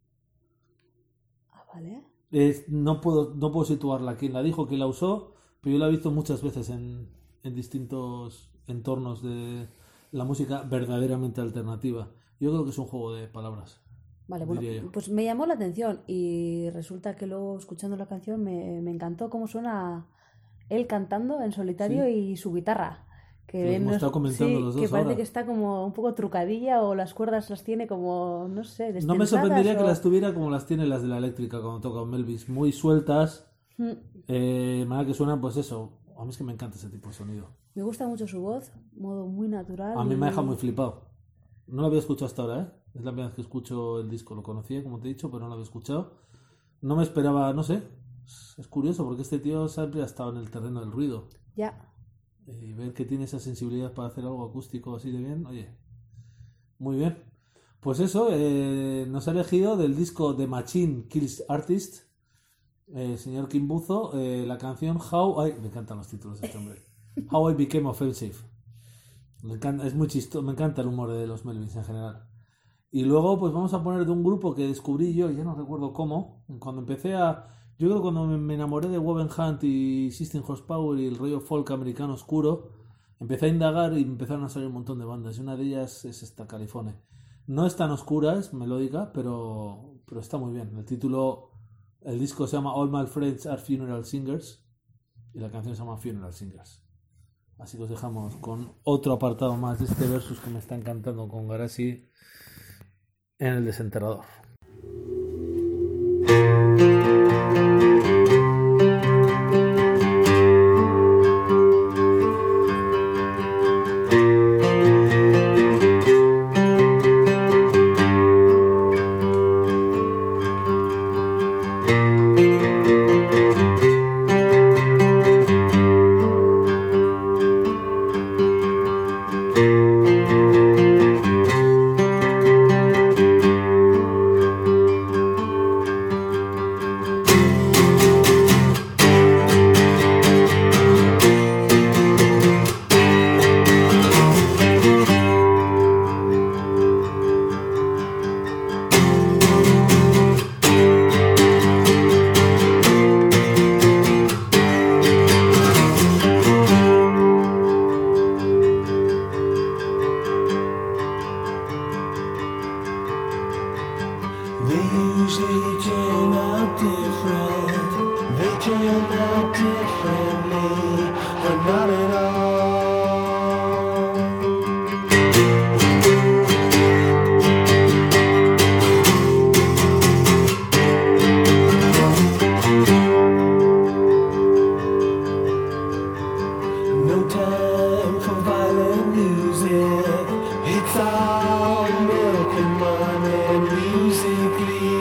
Ah, vale. Eh, no puedo no puedo situarla quién la dijo, quién la usó, pero yo la he visto muchas veces en, en distintos entornos de la música verdaderamente alternativa. Yo creo que es un juego de palabras. Vale, bueno, diría yo. pues me llamó la atención y resulta que luego escuchando la canción me, me encantó cómo suena él cantando en solitario Sí. y su guitarra. Lo Que hemos no- estado comentando sí, los que dos parece ahora. que está como un poco trucadilla o las cuerdas las tiene como, no sé, No me destensadas sorprendería que o- las tuviera como las tiene las de la eléctrica cuando toca un Melvis, muy sueltas, Mm. eh, de manera que suenan pues eso. A mí es que me encanta ese tipo de sonido. Me gusta mucho su voz, modo muy natural. A mí y- me deja muy flipado. No lo había escuchado hasta ahora, ¿eh? Es la primera vez que escucho el disco. Lo conocía, como te he dicho, pero no lo había escuchado. No me esperaba, no sé. Es curioso porque este tío siempre ha estado en el terreno del ruido. Ya, Y ver que tiene esa sensibilidad para hacer algo acústico así de bien, oye, muy bien. Pues eso, eh, nos ha elegido del disco The Machine Kills Artist, eh, el señor Kimbuzo, eh, la canción How I... Me encantan los títulos de este hombre. How I Became Offensive. Me encanta, es muy chistoso, me encanta el humor de los Melvins en general. Y luego pues vamos a poner de un grupo que descubrí yo, ya no recuerdo cómo, cuando empecé a... Yo creo que cuando me, me enamoré de Woven Hunt y System Horsepower y el rollo folk americano oscuro, empecé a indagar y empezaron a salir un montón de bandas. Y una de ellas es esta, California. No es tan oscura, es melódica, pero, pero está muy bien. El título, el disco se llama All My Friends Are Funeral Singers y la canción se llama Funeral Singers. Así que os dejamos con otro apartado más de este versus que me está encantando con Garasi en el desenterrador. They usually turn out different. They turn out differently, but not at all. No time for violent music. It's all milk and money musically.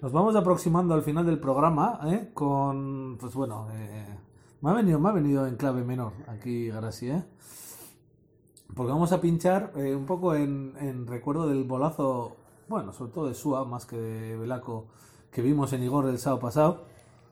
Nos vamos aproximando al final del programa, ¿eh? Con, pues bueno, eh, me ha venido, me ha venido en clave menor aquí, Garasi, ¿eh? Porque vamos a pinchar eh, un poco en, en recuerdo del bolazo, bueno, sobre todo de Sua, más que de Belaco, que vimos en Igor el sábado pasado.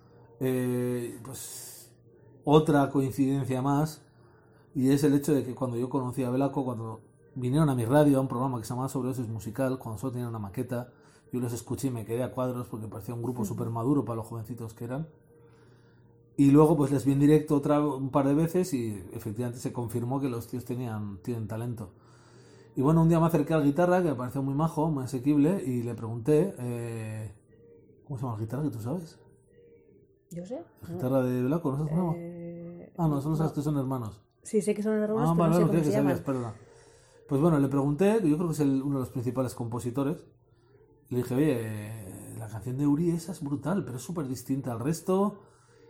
Eh, pues otra coincidencia más, y es el hecho de que cuando yo conocí a Belaco, cuando vinieron a mi radio a un programa que se llamaba Sobredosis Musical, cuando solo tenían una maqueta, yo los escuché y me quedé a cuadros porque parecía un grupo súper maduro para los jovencitos que eran. Y luego pues les vi en directo otra, un par de veces y efectivamente se confirmó que los tíos tenían, tienen talento. Y bueno, un día me acerqué a la guitarra, que me pareció muy majo, muy asequible, y le pregunté, eh, ¿cómo se llama la guitarra que tú sabes? Yo sé. ¿La guitarra de Belaco? ¿No sabes cómo? Eh, Ah, no, solo sabes no. que son hermanos. Sí, sé que son hermanos, Ah, pero vale, no sé no cómo creía se que llaman. sabías, perdona. Pues bueno, le pregunté, que yo creo que es el- uno de los principales compositores. Le dije, oye, la canción de Uri esa es brutal, pero es súper distinta al resto.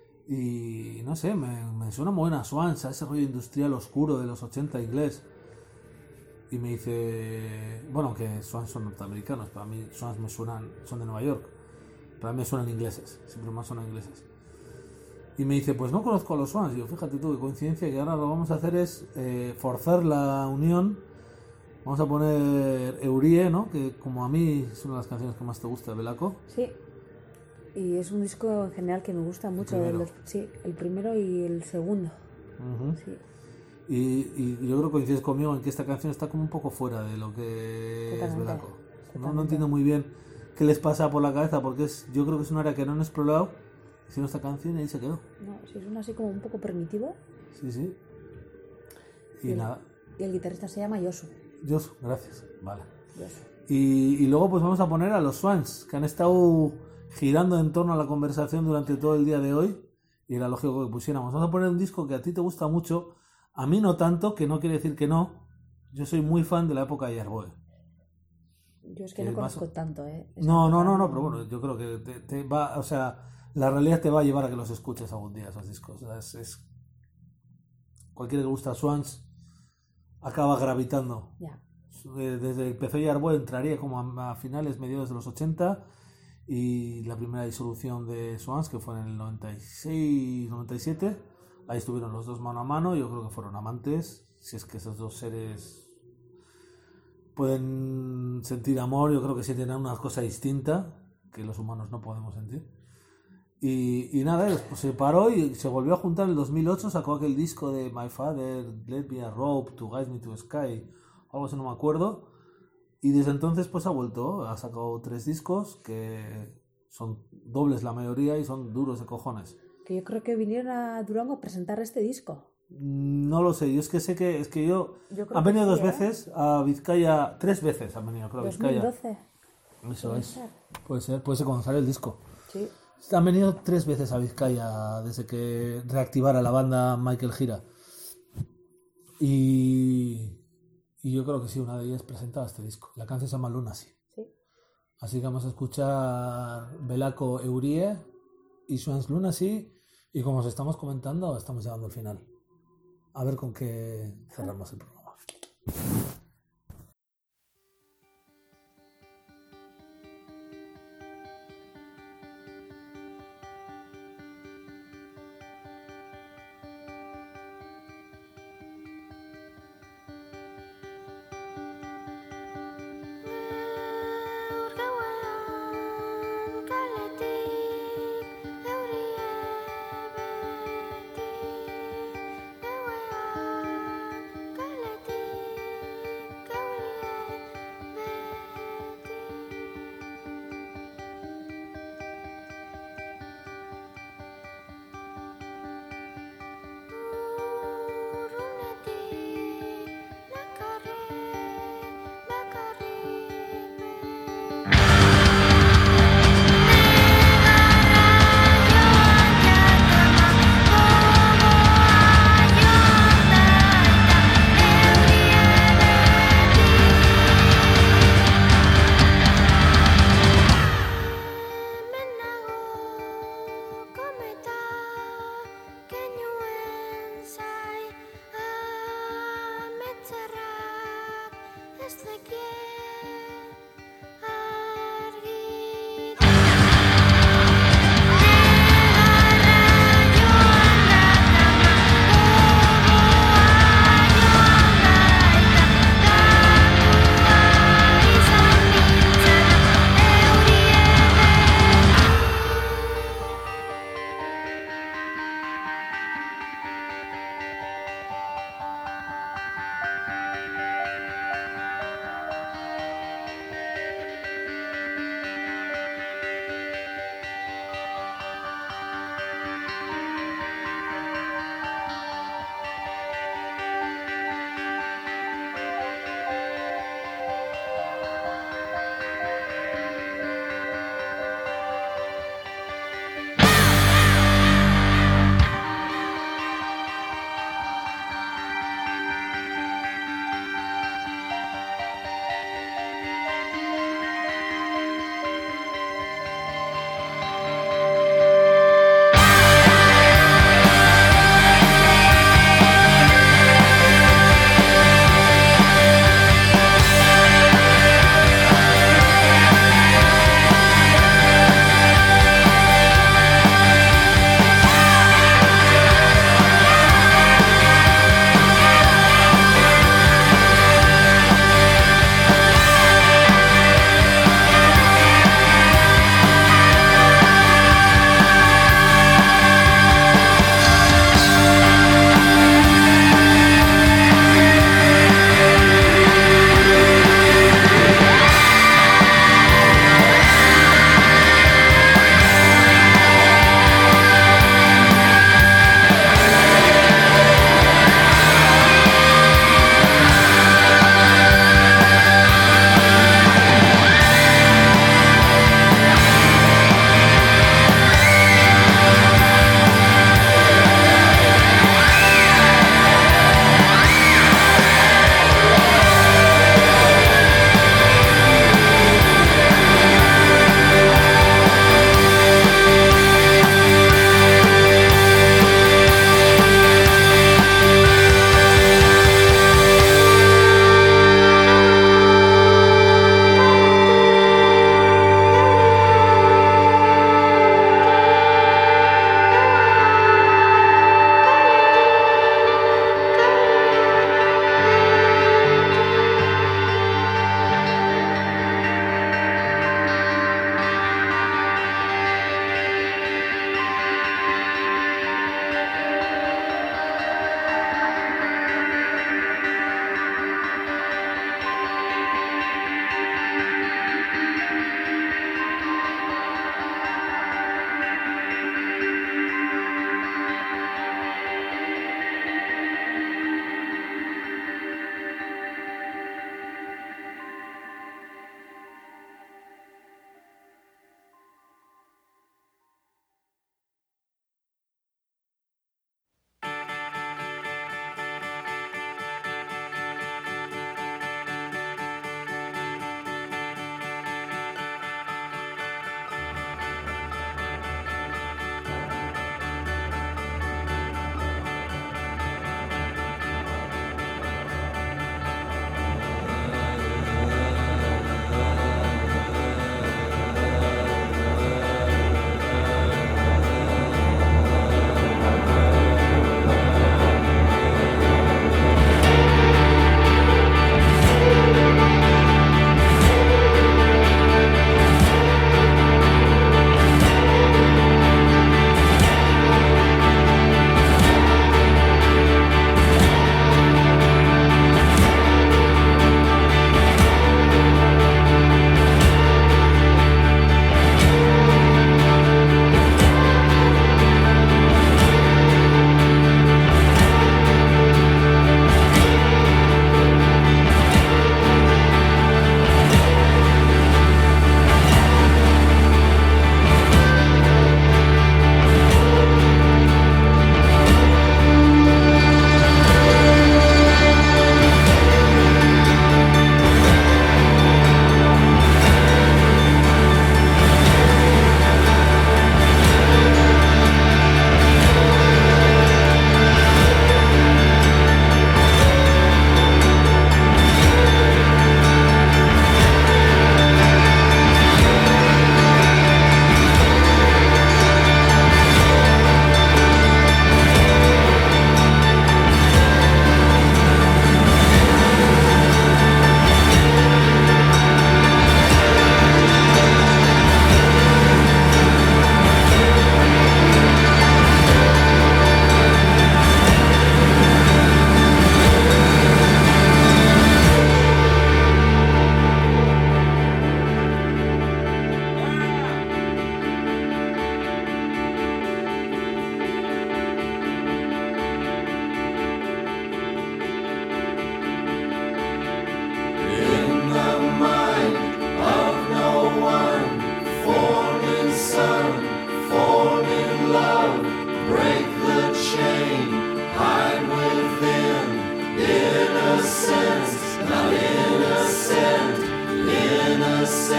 Y no sé, me, me suena muy buena Swans, a ese rollo industrial oscuro de los ochenta inglés. Y me dice, bueno, que Swans son norteamericanos, para mí Swans me suenan, son de Nueva York. Para mí me suenan ingleses, siempre más suenan ingleses. Y me dice, pues no conozco a los Swans. Y yo, fíjate tú, qué coincidencia, que ahora lo que vamos a hacer es eh, forzar la unión. Vamos a poner Eurie, ¿no? Que como a mí es una de las canciones que más te gusta de Belaco. Sí. Y es un disco en general que me gusta mucho. El de primero. los- sí, el primero y el segundo. Ujú. Sí. Y, y yo creo que coincides conmigo en que esta canción está como un poco fuera de lo que es Totalmente, Belaco. No, no totalmente. entiendo muy bien qué les pasa por la cabeza, porque es, yo creo que es un área que no han explorado. Hicieron esta canción y ahí se quedó. No, sí, es un así como un poco primitivo. Sí, sí. Y Sí. nada. Y el guitarrista se llama Yosu. Dios, gracias. Vale. Yosu. Y, y luego pues vamos a poner a los Swans, que han estado girando en torno a la conversación durante todo el día de hoy, y era lógico que pusiéramos. Vamos a poner un disco que a ti te gusta mucho, a mí no tanto, que no quiere decir que no. Yo soy muy fan de la época de Yarboe. Yo es que Que no más- conozco tanto, ¿eh? Esa No, no, época no, no, pero bueno, yo creo que te, te va, o sea, la realidad te va a llevar a que los escuches algún día esos discos. O sea, es, es- cualquiera que le gusta Swans acaba gravitando. Ya. Eh, Desde que empezó Yarboe entraría como a, a finales, mediados de los ochenta, y la primera disolución de Swans, que fue en el noventa y seis noventa y siete, ahí estuvieron los dos mano a mano. Yo creo que fueron amantes, si es que esos dos seres pueden sentir amor. Yo creo que sienten una cosa distinta que los humanos no podemos sentir. Y, y nada, pues se paró y se volvió a juntar en el dos mil ocho, sacó aquel disco de My Father, Let Me a Rope, To Guide Me to Sky, algo así, no me acuerdo. Y desde entonces pues ha vuelto, ha sacado tres discos que son dobles la mayoría y son duros de cojones. Que yo creo que vinieron a Durango a presentar este disco. No lo sé, yo es que sé que es que yo, Yo creo han que venido sí, dos ¿eh? veces a Vizcaya, tres veces han venido, creo, a Vizcaya. dos mil doce. Eso Puede es. ser. Puede ser, puede ser cuando sale el disco. Sí. Han venido tres veces a Vizcaya desde que reactivara la banda Michael Gira. Y, y yo creo que sí, una de ellas presentaba este disco. La canción se llama Lunacy. Sí. Así que vamos a escuchar Belaco Eurie y Swans Lunacy. Y como os estamos comentando, estamos llegando al final. A ver con qué cerramos el programa. Gaur gauean kaletik eurie beti. Gauean kaletik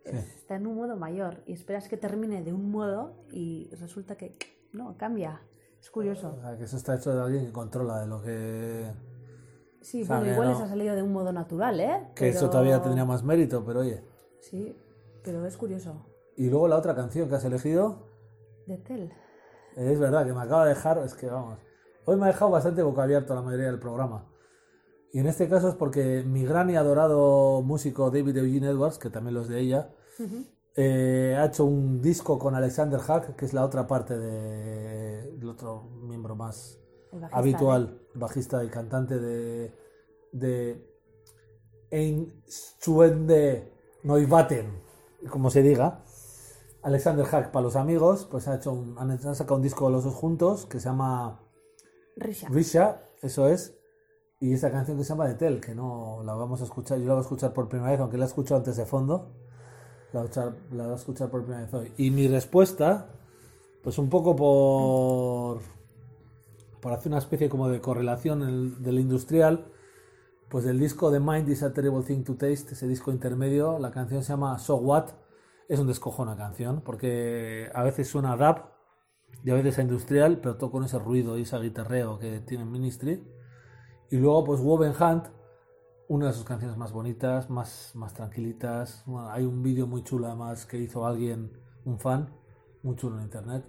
Sí. Está en un modo mayor y esperas que termine de un modo y resulta que no, cambia. Es curioso. O sea, que eso está hecho de alguien que controla de lo que... Sí, o sea, bueno, que igual no- les ha salido de un modo natural, ¿eh? Que Pero- eso todavía tendría más mérito, pero oye. Sí, pero es curioso. Y luego la otra canción que has elegido, De Tel. es verdad que me acaba de dejar, es que vamos, hoy me ha dejado bastante boca abierto la mayoría del programa. Y en este caso es porque mi gran y adorado músico David Eugene Edwards, que también lo es de ella, eh, ha hecho un disco con Alexander Hack, que es la otra parte de- del otro miembro más El bajista, habitual, bajista y cantante de, de Ein Stuende Neubaten, como se diga. Alexander Hack, para los amigos, pues ha hecho un, han, han sacado un disco los dos juntos que se llama Risha. Risha, eso es, y esta canción que se llama The Tell, que no la vamos a escuchar, yo la voy a escuchar por primera vez, aunque la he escuchado antes de fondo, la voy a escuchar, la voy a escuchar por primera vez hoy. Y mi respuesta, pues un poco por, por hacer una especie como de correlación el- del industrial, pues del disco The Mind is a Terrible Thing to Taste, ese disco intermedio, la canción se llama So What, es un descojona canción, porque a veces suena a rap y a veces a industrial, pero todo con ese ruido y ese guitarreo que tiene Ministry. Y luego pues Woven Hunt, una de sus canciones más bonitas, más, más tranquilitas. Bueno, hay un vídeo muy chulo además que hizo alguien, un fan, muy chulo en internet.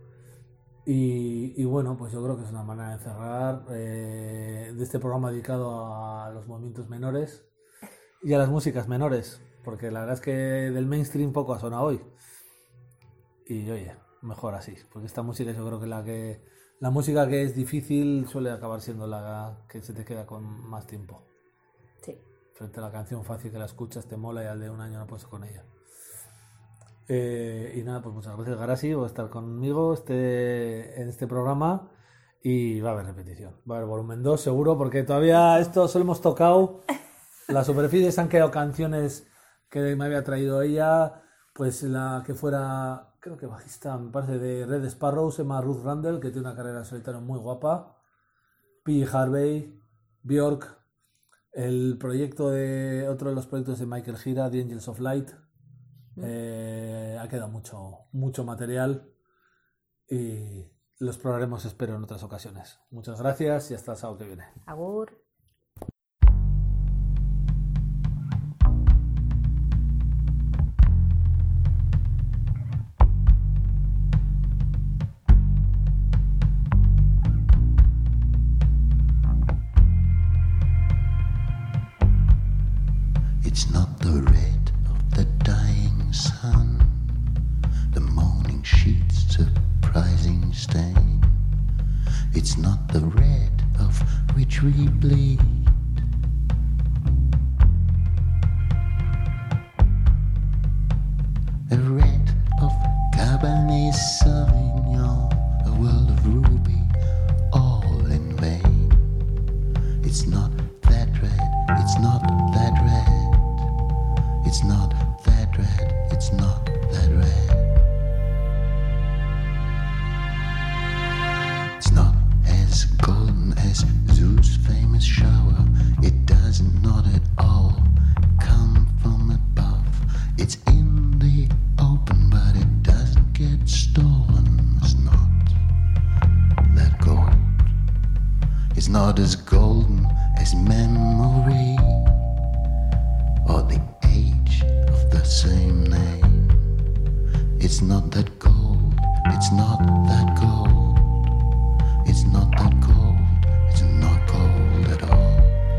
Y, y bueno, pues yo creo que es una manera de cerrar eh, de este programa dedicado a los movimientos menores y a las músicas menores, porque la verdad es que del mainstream poco ha sonado hoy. Y oye, mejor así, porque esta música yo creo que la que la música que es difícil suele acabar siendo la que se te queda con más tiempo. Sí. Frente a la canción fácil que la escuchas, te mola y al de un año no puedes con ella. Eh, y nada, pues muchas gracias Garasi por estar conmigo este, en este programa, y va a haber repetición, va a haber volumen dos seguro, porque todavía esto solo hemos tocado la superficie, se han quedado canciones que me había traído ella, pues la que fuera, creo que bajista, me parece, de Red Sparrow, se llama Ruth Randall, que tiene una carrera en solitario muy guapa, P. Harvey, Björk, el proyecto de, otro de los proyectos de Michael Gira, The Angels of Light. Eh, ha quedado mucho, mucho material y los probaremos, espero, en otras ocasiones. Muchas gracias y hasta el sábado que viene. Agur. It's not the red of the dying sun, the morning sheet's surprising stain. It's not the red of which we bleed. A red of Cabernet Sauvignon, a world of ruby, all in vain. It's not that red, it's not that red. It's not that red, it's not that red. It's not as golden as Zeus' famous shower. It does not at all come from above. It's in the open, but it doesn't get stolen. It's not that gold. It's not as golden as memory or the age of the same name. It's not that gold, it's not that gold. It's not that gold, it's not gold at all.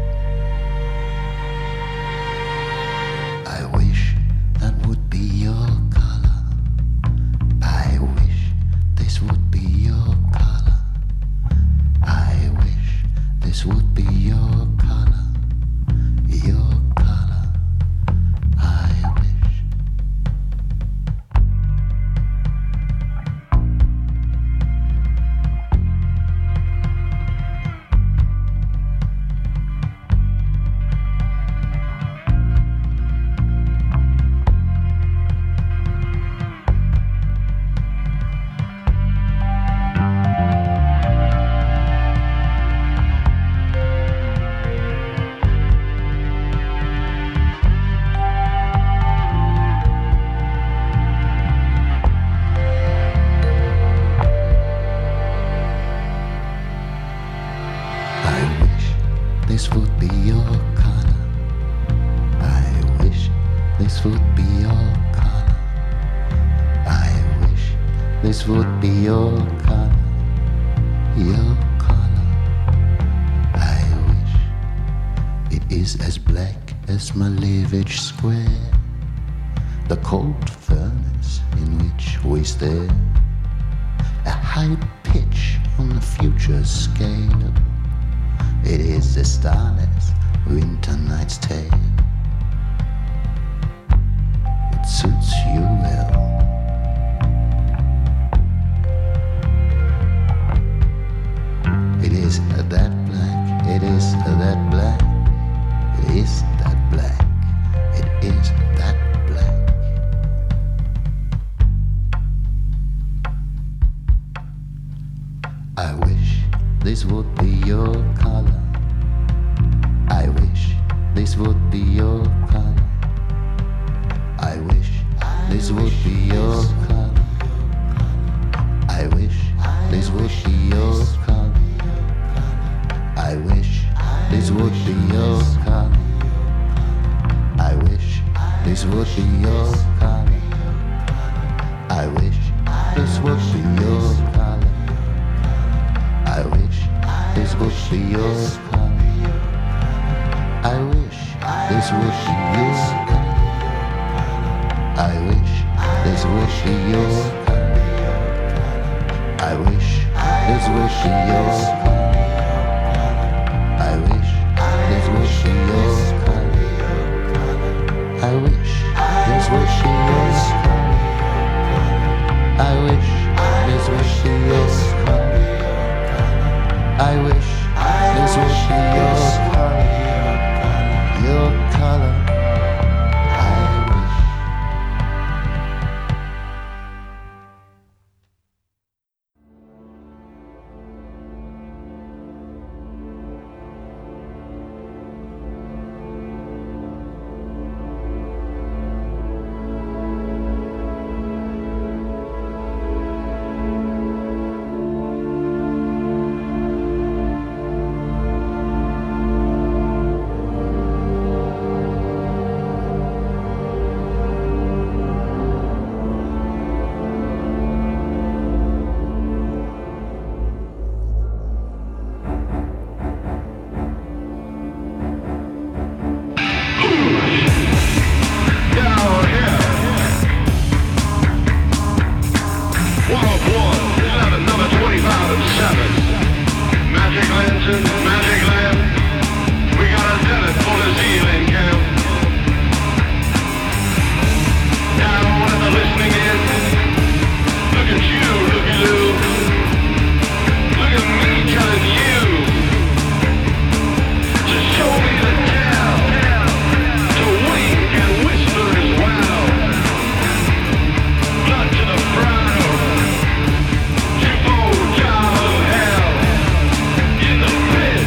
I wish that would be your color. I wish this would be your color. I wish this would be your color. Your color. I wish. this would be your color. I wish this would be your color. I wish this would be your color. Your color. I wish it is as black as Malevich Square, the cold furnace in which we stare. A high pitch on the future scale. It is a starless winter night's tale. It suits you well. It is that black, it is that black, it is that black, it is that black. I wish this would be your color. I wish this would be your color. I wish this would be your color. I wish this would be your color. I wish this would be your color. I wish this would be your color. I wish this would be your color. I wish this would be your color. I wish this would be your color. I wish this would be your color. I wish this would be your color. I wish this would be your color. I wish this would be your color. I wish this would be your color. I wish this would be your color. Your color. I wish. Pit.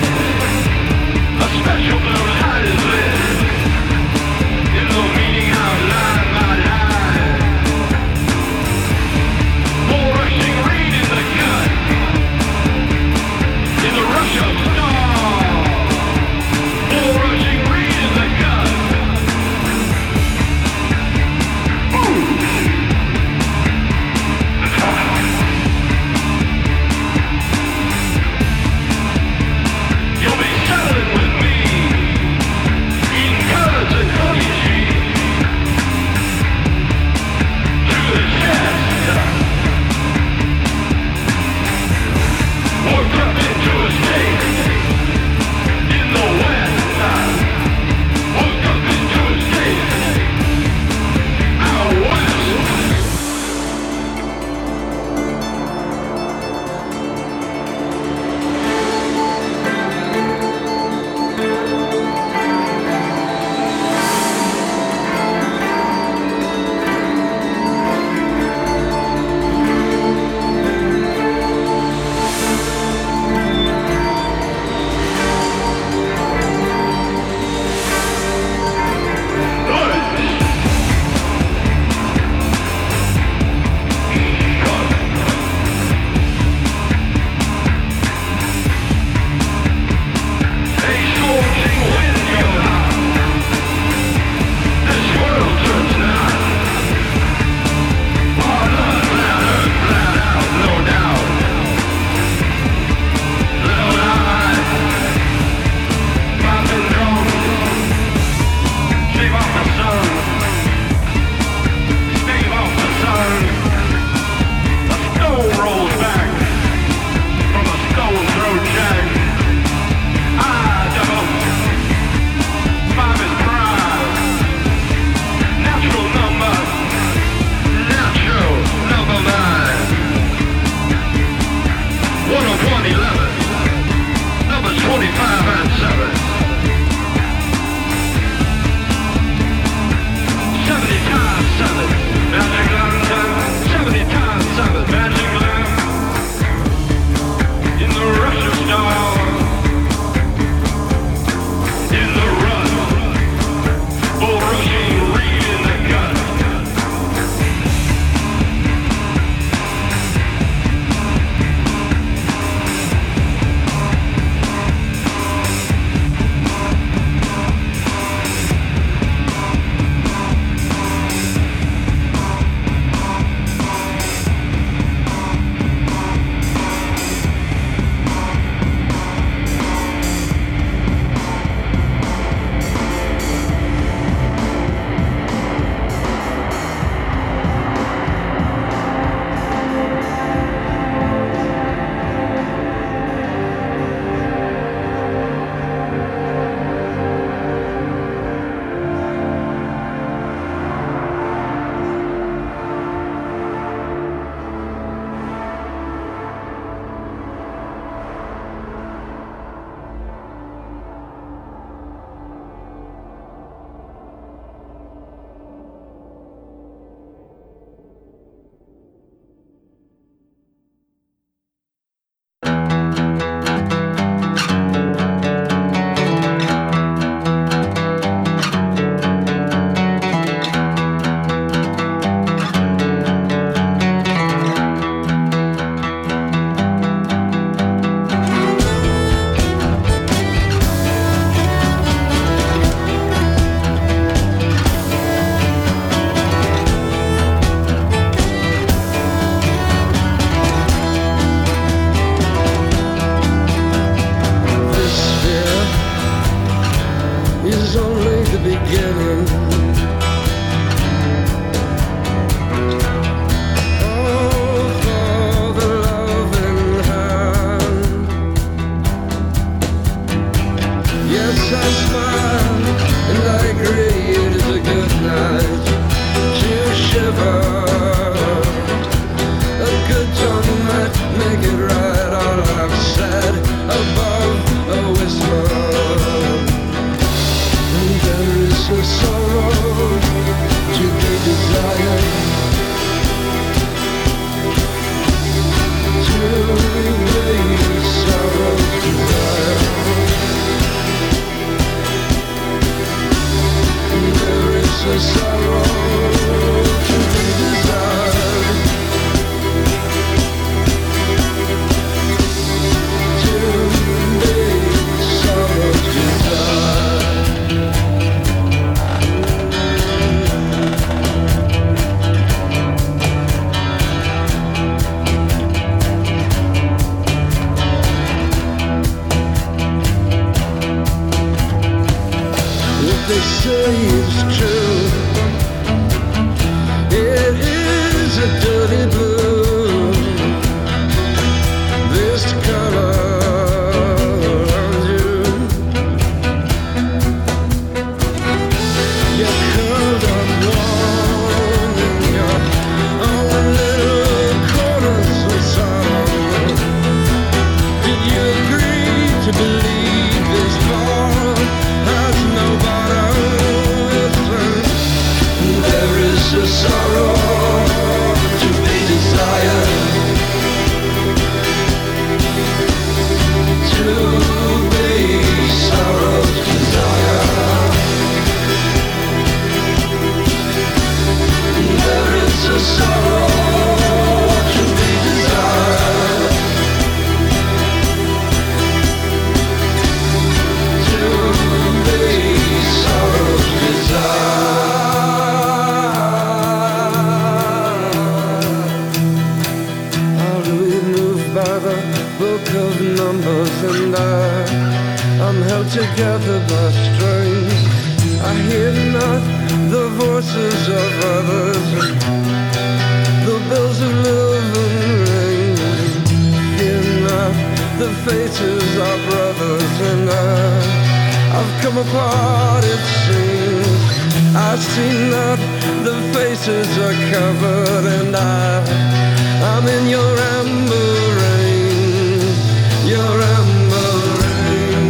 embers and I, I'm held together by strings. I hear not the voices of others, the bells of living ring. Hear not the faces of brothers and I, I've come apart it seems. I see not the faces are covered and I, I'm in your amber rain, your amber rain.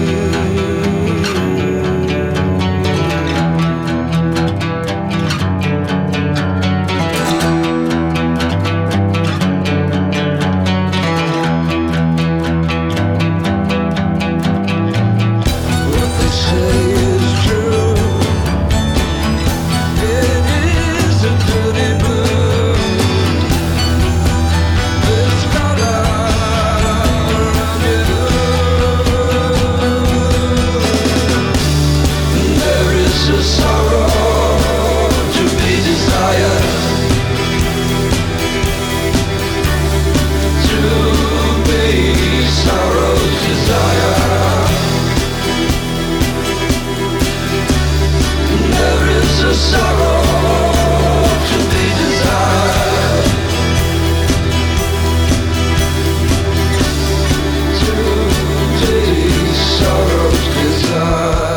What they say is true. It is a dirty blue. This color of you. There is a sorrow to be desired, to be sorrow's desire. There is a sorrow to be desired, to be sorrow's desire.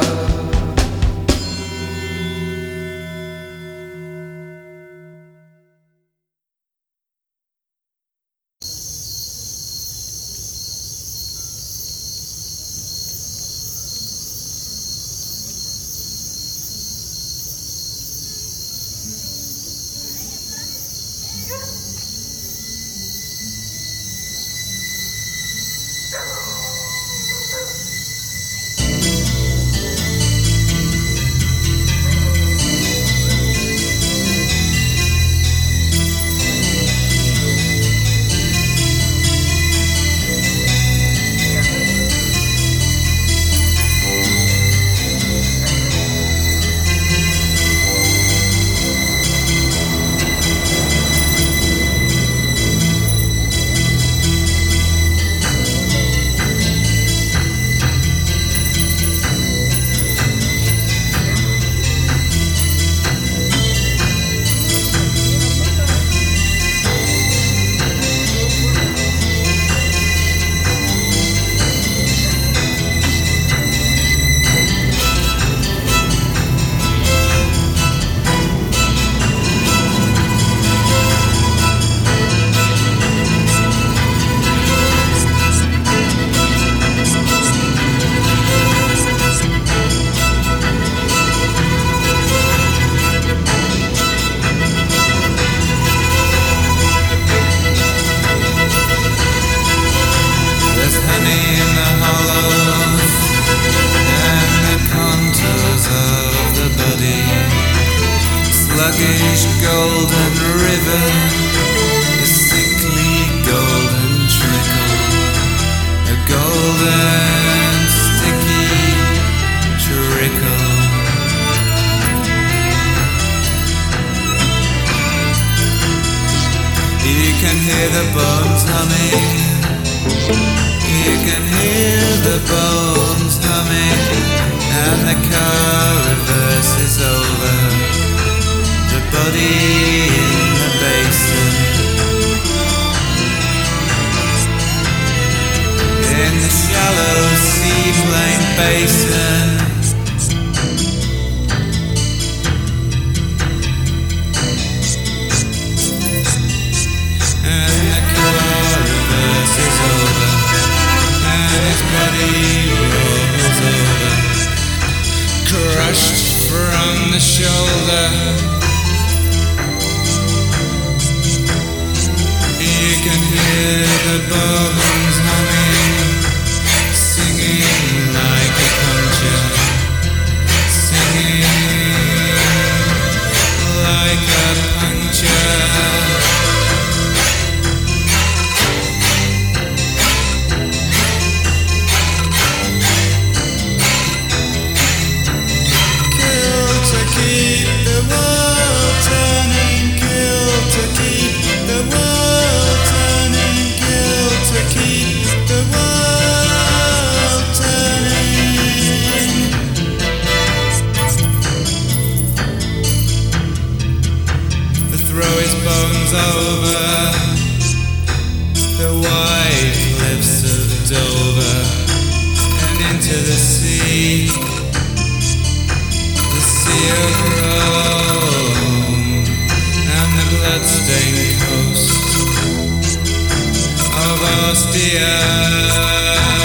There's honey in the hollows and the contours of the body. Sluggish golden river, a sickly golden trickle, a golden sticky trickle. You can hear the bones humming. You can hear the bones humming, and the car reverses over the body in the basin. In the shallow seaplane basin, and the car reverses over, and his body rolls over, crushed from the shoulder. You can hear the bones humming, singing like a concher, singing like a puncture. To austere.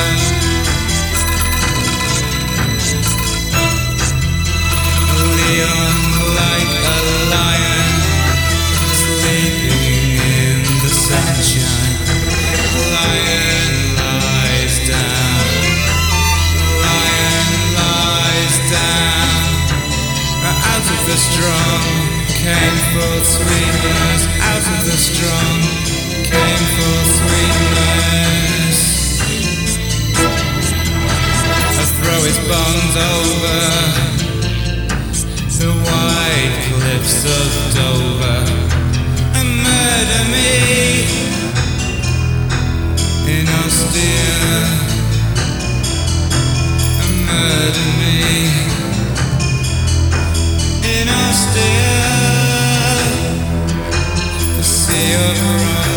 Leon like a lion, sleeping in the sunshine. Lion lies down, lion lies down. Out of the strong came forth sweetness. Out of the strong came forth sweetness. I throw his bones over the white cliffs of Dover, and murder me in austere, and murder me in austere. The sea of rose.